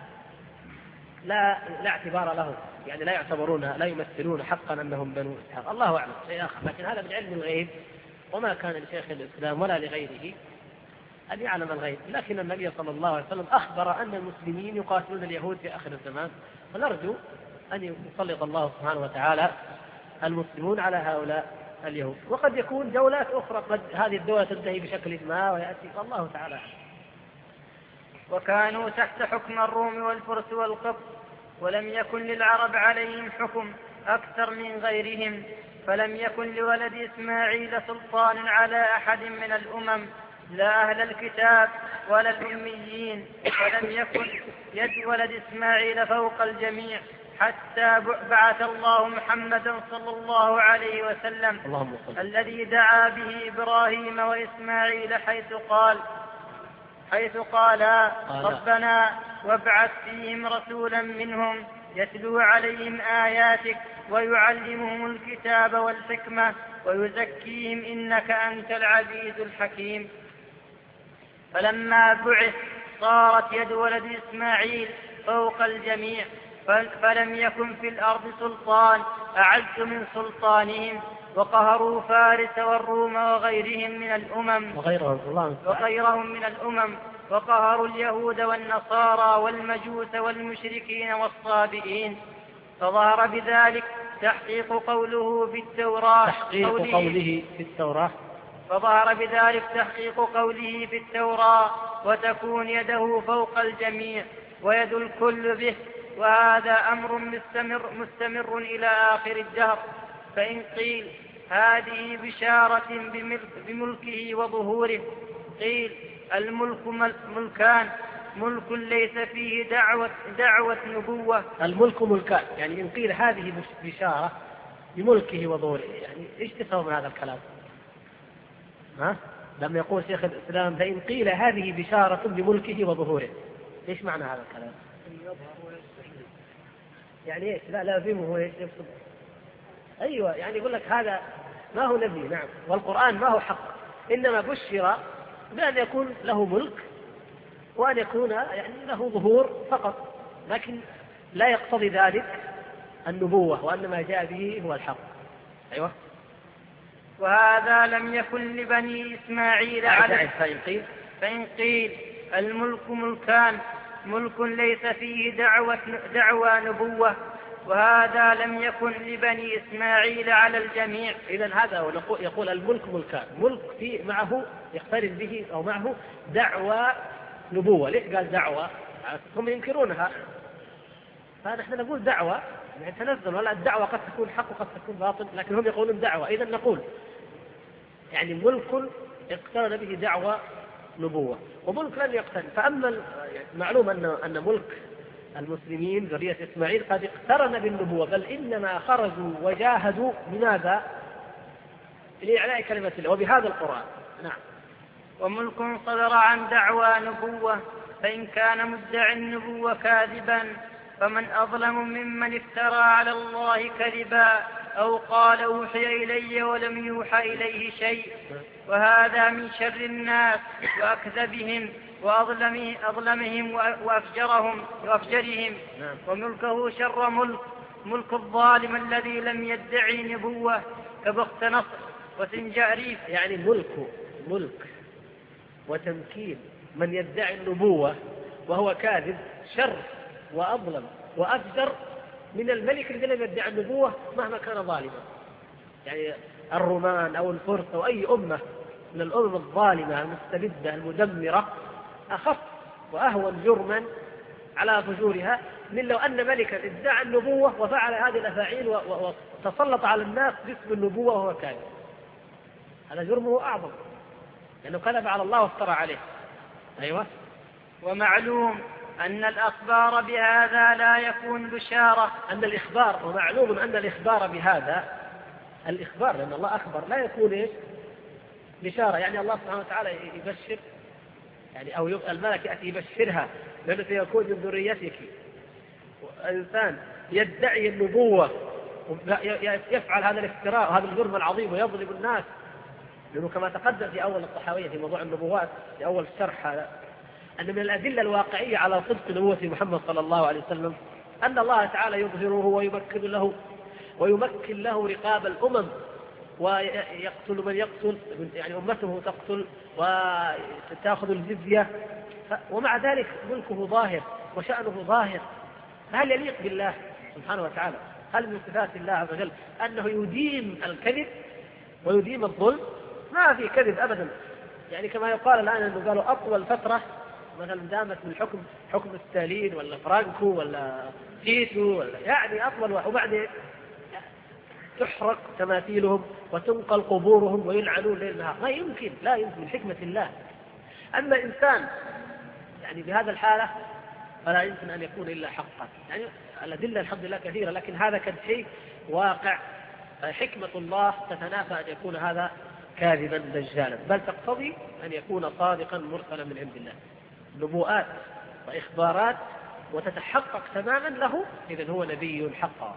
[SPEAKER 1] لا اعتبار له، يعني لا يعتبرون لا يمثلون حقا أنهم بنو إسحاق، الله أعلم شيء آخر. لكن هذا من علم الغيب، وما كان لشيخ الإسلام ولا لغيره أن يعلم الغيب. لكن النبي صلى الله عليه وسلم أخبر أن المسلمين يقاتلون اليهود في آخر الزمان، فنرجو أن يسلط الله سبحانه وتعالى المسلمون على هؤلاء اليهود. وقد يكون دولات أخرى قد هذه الدولة تنتهي بشكل ما ويأتي، فالله تعالى.
[SPEAKER 2] وكانوا تحت حكم الروم والفرس والقبط، ولم يكن للعرب عليهم حكم أكثر من غيرهم، فلم يكن لولد إسماعيل سلطان على أحد من الأمم، لا أهل الكتاب ولا الأميين، ولم يكن يد ولد إسماعيل فوق الجميع، حتى بعث الله محمدا صلى الله عليه وسلم الذي دعا به إبراهيم وإسماعيل حيث قال ربنا وابعث فيهم رسولا منهم يتلو عليهم آياتك ويعلمهم الكتاب والحكمة ويزكيهم إنك أنت العزيز الحكيم. فلما بعث صارت يد ولد إسماعيل فوق الجميع، فلم يكن في الأرض سلطان أعز من سلطانهم، وقهروا فارس والروم وغيرهم من الأمم وقهروا اليهود والنصارى والمجوس والمشركين والصابئين. فظهر بذلك تحقيق قوله في التوراة وتكون يده فوق الجميع ويد الكل به، وهذا أمر مستمر إلى آخر الدهر. فإن قيل هذه بشارة بملكه وظهوره، قيل الملك ملكان، ملك ليس فيه دعوة نبوة.
[SPEAKER 1] الملك ملكان، يعني إن قيل هذه بشارة بملكه وظهوره، يعني إيش تفهم من هذا الكلام؟ لما يقول شيخ الإسلام فإن قيل هذه بشارة بملكه وظهوره، إيش معنى هذا الكلام؟ يعني إيش؟ لا لازمه إيش يقصد؟ أيوة، يعني يقول لك هذا ما هو نبي، نعم، والقرآن ما هو حق، إنما بشر بأن يكون له ملك وأن يكون يعني له ظهور فقط، لكن لا يقتضي ذلك النبوة، وأن ما جاء به هو الحق. أيوة.
[SPEAKER 2] وهذا لم يكن لبني إسماعيل على فإن قيل الملك ملكان، ملك ليس فيه دعوى نبوة، وهذا لم يكن لبني إسماعيل على الجميع.
[SPEAKER 1] إذن هذا يقول الملك ملكان، ملك فيه معه يقترن به أو معه دعوى نبوة. ليش قال دعوة؟ هم ينكرونها، فنحن نقول دعوة يعني تنزل، ولا الدعوة قد تكون حق وقد تكون باطل، لكن هم يقولون دعوة. إذن نقول يعني ملك اقترن به دعوى نبوة، وملك لم يقترن. فأما معلوم أن ملك المسلمين ذرية إسماعيل قد اقترن بالنبوة، بل إنما خرجوا وجاهدوا بماذا؟ لإعلاء كلمة الله وبهذا القرآن. نعم.
[SPEAKER 2] وملك صدر عن دعوى نبوة، فإن كان مدعي النبوة كاذبا فمن أظلم ممن افترى على الله كذبا أو قال أوحي إلي ولم يوحى إليه شيء، وهذا من شر الناس وأكذبهم وأظلمهم وأفجرهم. وملكه شر ملك الظالم الذي لم يدعي نبوة كبخت نصر وسنجاريف.
[SPEAKER 1] يعني ملك وتمكين من يدعي النبوة وهو كاذب شر وأظلم وأفجر من الملك الذي لم يدعي النبوة مهما كان ظالما. يعني الرومان أو الفرس أو أي أمة من الأمم الظالمة المستبدة المدمرة أخف وأهون جرما على فجورها من لو أن ملكا ادعى النبوة وفعل هذه الأفاعيل وتسلط على الناس باسم النبوة وهو كاذب. هذا جرمه أعظم لأنه كذب على الله وافترى عليه. أيوة.
[SPEAKER 2] ومعلوم أن الأخبار بهذا لا يكون بشارة.
[SPEAKER 1] ومعلوم أن الإخبار بهذا الإخبار لأن الله أخبر لا يكون بشارة. يعني الله سبحانه وتعالى يبشر يعني أو الملك يأتي يبشرها لأنه سيكون من ذريتك. إنسان يدعي النبوة يفعل هذا الافتراء وهذا الجرم العظيم ويظلم الناس، لأنه كما تقدم في أول الطحاوية في موضوع النبوات في أول الشرح هذا أن من الأدلة الواقعية على صدق نبوة محمد صلى الله عليه وسلم أن الله تعالى يظهره ويمكن له رقاب الأمم ويقتل من يقتل، يعني أمته تقتل وتأخذ الجزية، ومع ذلك ملكه ظاهر وشأنه ظاهر. فهل يليق بالله سبحانه وتعالى؟ هل من صفات الله عز وجل أنه يديم الكذب ويديم الظلم؟ ما في كذب أبدا. يعني كما يقال الآن أنه قالوا أطول فترة مثلا دامت من حكم ستالين ولا فرانكو ولا تيتو ولا يعني أطول، وبعد تحرق تماثيلهم وتنقل قبورهم ويلعنون ليل نهار. لا يمكن من حكمة الله. أما إنسان يعني بهذا الحالة فلا يمكن أن يكون إلا حقا. يعني الأدلة الحمد لله كثيرة، لكن هذا كان شيء واقع، حكمة الله تتنافى أن يكون هذا كاذبا دجالا، بل تقتضي أن يكون صادقا مرسلا من عند الله، نبوءات وإخبارات وتتحقق تماما له، إذن هو نبي حقا.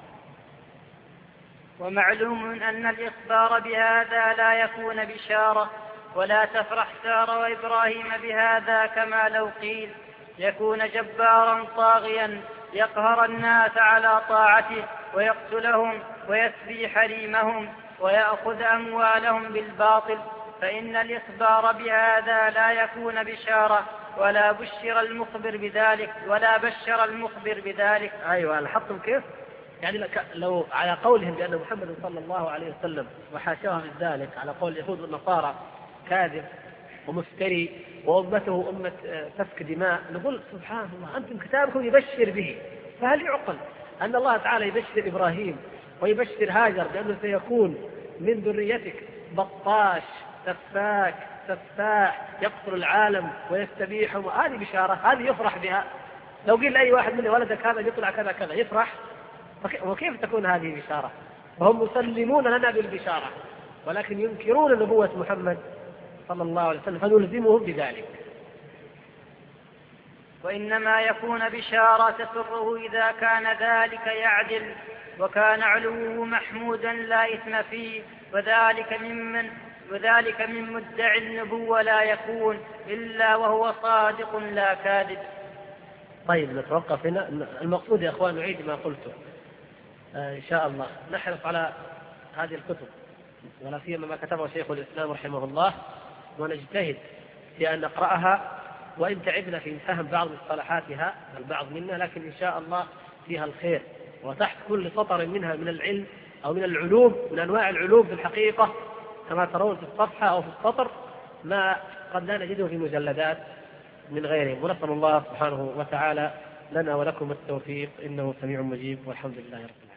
[SPEAKER 2] ومعلوم أن الإخبار بهذا لا يكون بشارة، ولا تفرح سارة وإبراهيم بهذا كما لو قيل يكون جبارا طاغيا يقهر الناس على طاعته ويقتلهم ويسبي حريمهم ويأخذ أموالهم بالباطل، فإن الإخبار بهذا لا يكون بشارة ولا بشر المخبر بذلك.
[SPEAKER 1] أيوة، لاحظتم كيف؟ يعني لو على قولهم بأن محمد صلى الله عليه وسلم وحاشاه من ذلك، على قول اليهود والنصارى كاذب ومفتري وأمته أمة سفك دماء، نقول سبحان الله أنتم كتابكم يبشر به، فهل يعقل أن الله تعالى يبشر إبراهيم ويبشر هاجر بأنه سيكون من ذريتك بطاش سفاك سفاح يقتل العالم ويستبيحهم؟ هذه بشارة، هذه يفرح بها. لو قيل لأي واحد من ولدك هذا يطلع كذا كذا يفرح، وكيف تكون هذه بشارة؟ وهم مسلمون لنا بالبشارة، ولكن ينكرون نبوة محمد صلى الله عليه وسلم، فنلزمهم بذلك.
[SPEAKER 2] وإنما يكون بشارة تسره إذا كان ذلك يعدل وكان علوه محمودا لا إثم فيه، وذلك من مدعي النبوة لا يكون إلا وهو صادق لا كاذب.
[SPEAKER 1] طيب نتوقف هنا. المقصود يا أخوان نعيد ما قلته، إن شاء الله نحرص على هذه الكتب، ولا سيما ما كتبه شيخ الإسلام رحمه الله، ونجتهد في أن نقرأها، وإن تعبنا في فهم بعض مصطلحاتها البعض منا، لكن إن شاء الله فيها الخير، وتحت كل سطر منها من العلم أو من العلوم، من أنواع العلوم في الحقيقة كما ترون في الصفحة أو في السطر، ما قد لا نجده في مجلدات من غيرهم. ونسأل الله سبحانه وتعالى لنا ولكم التوفيق، إنه سميع مجيب، والحمد لله رب العالمين.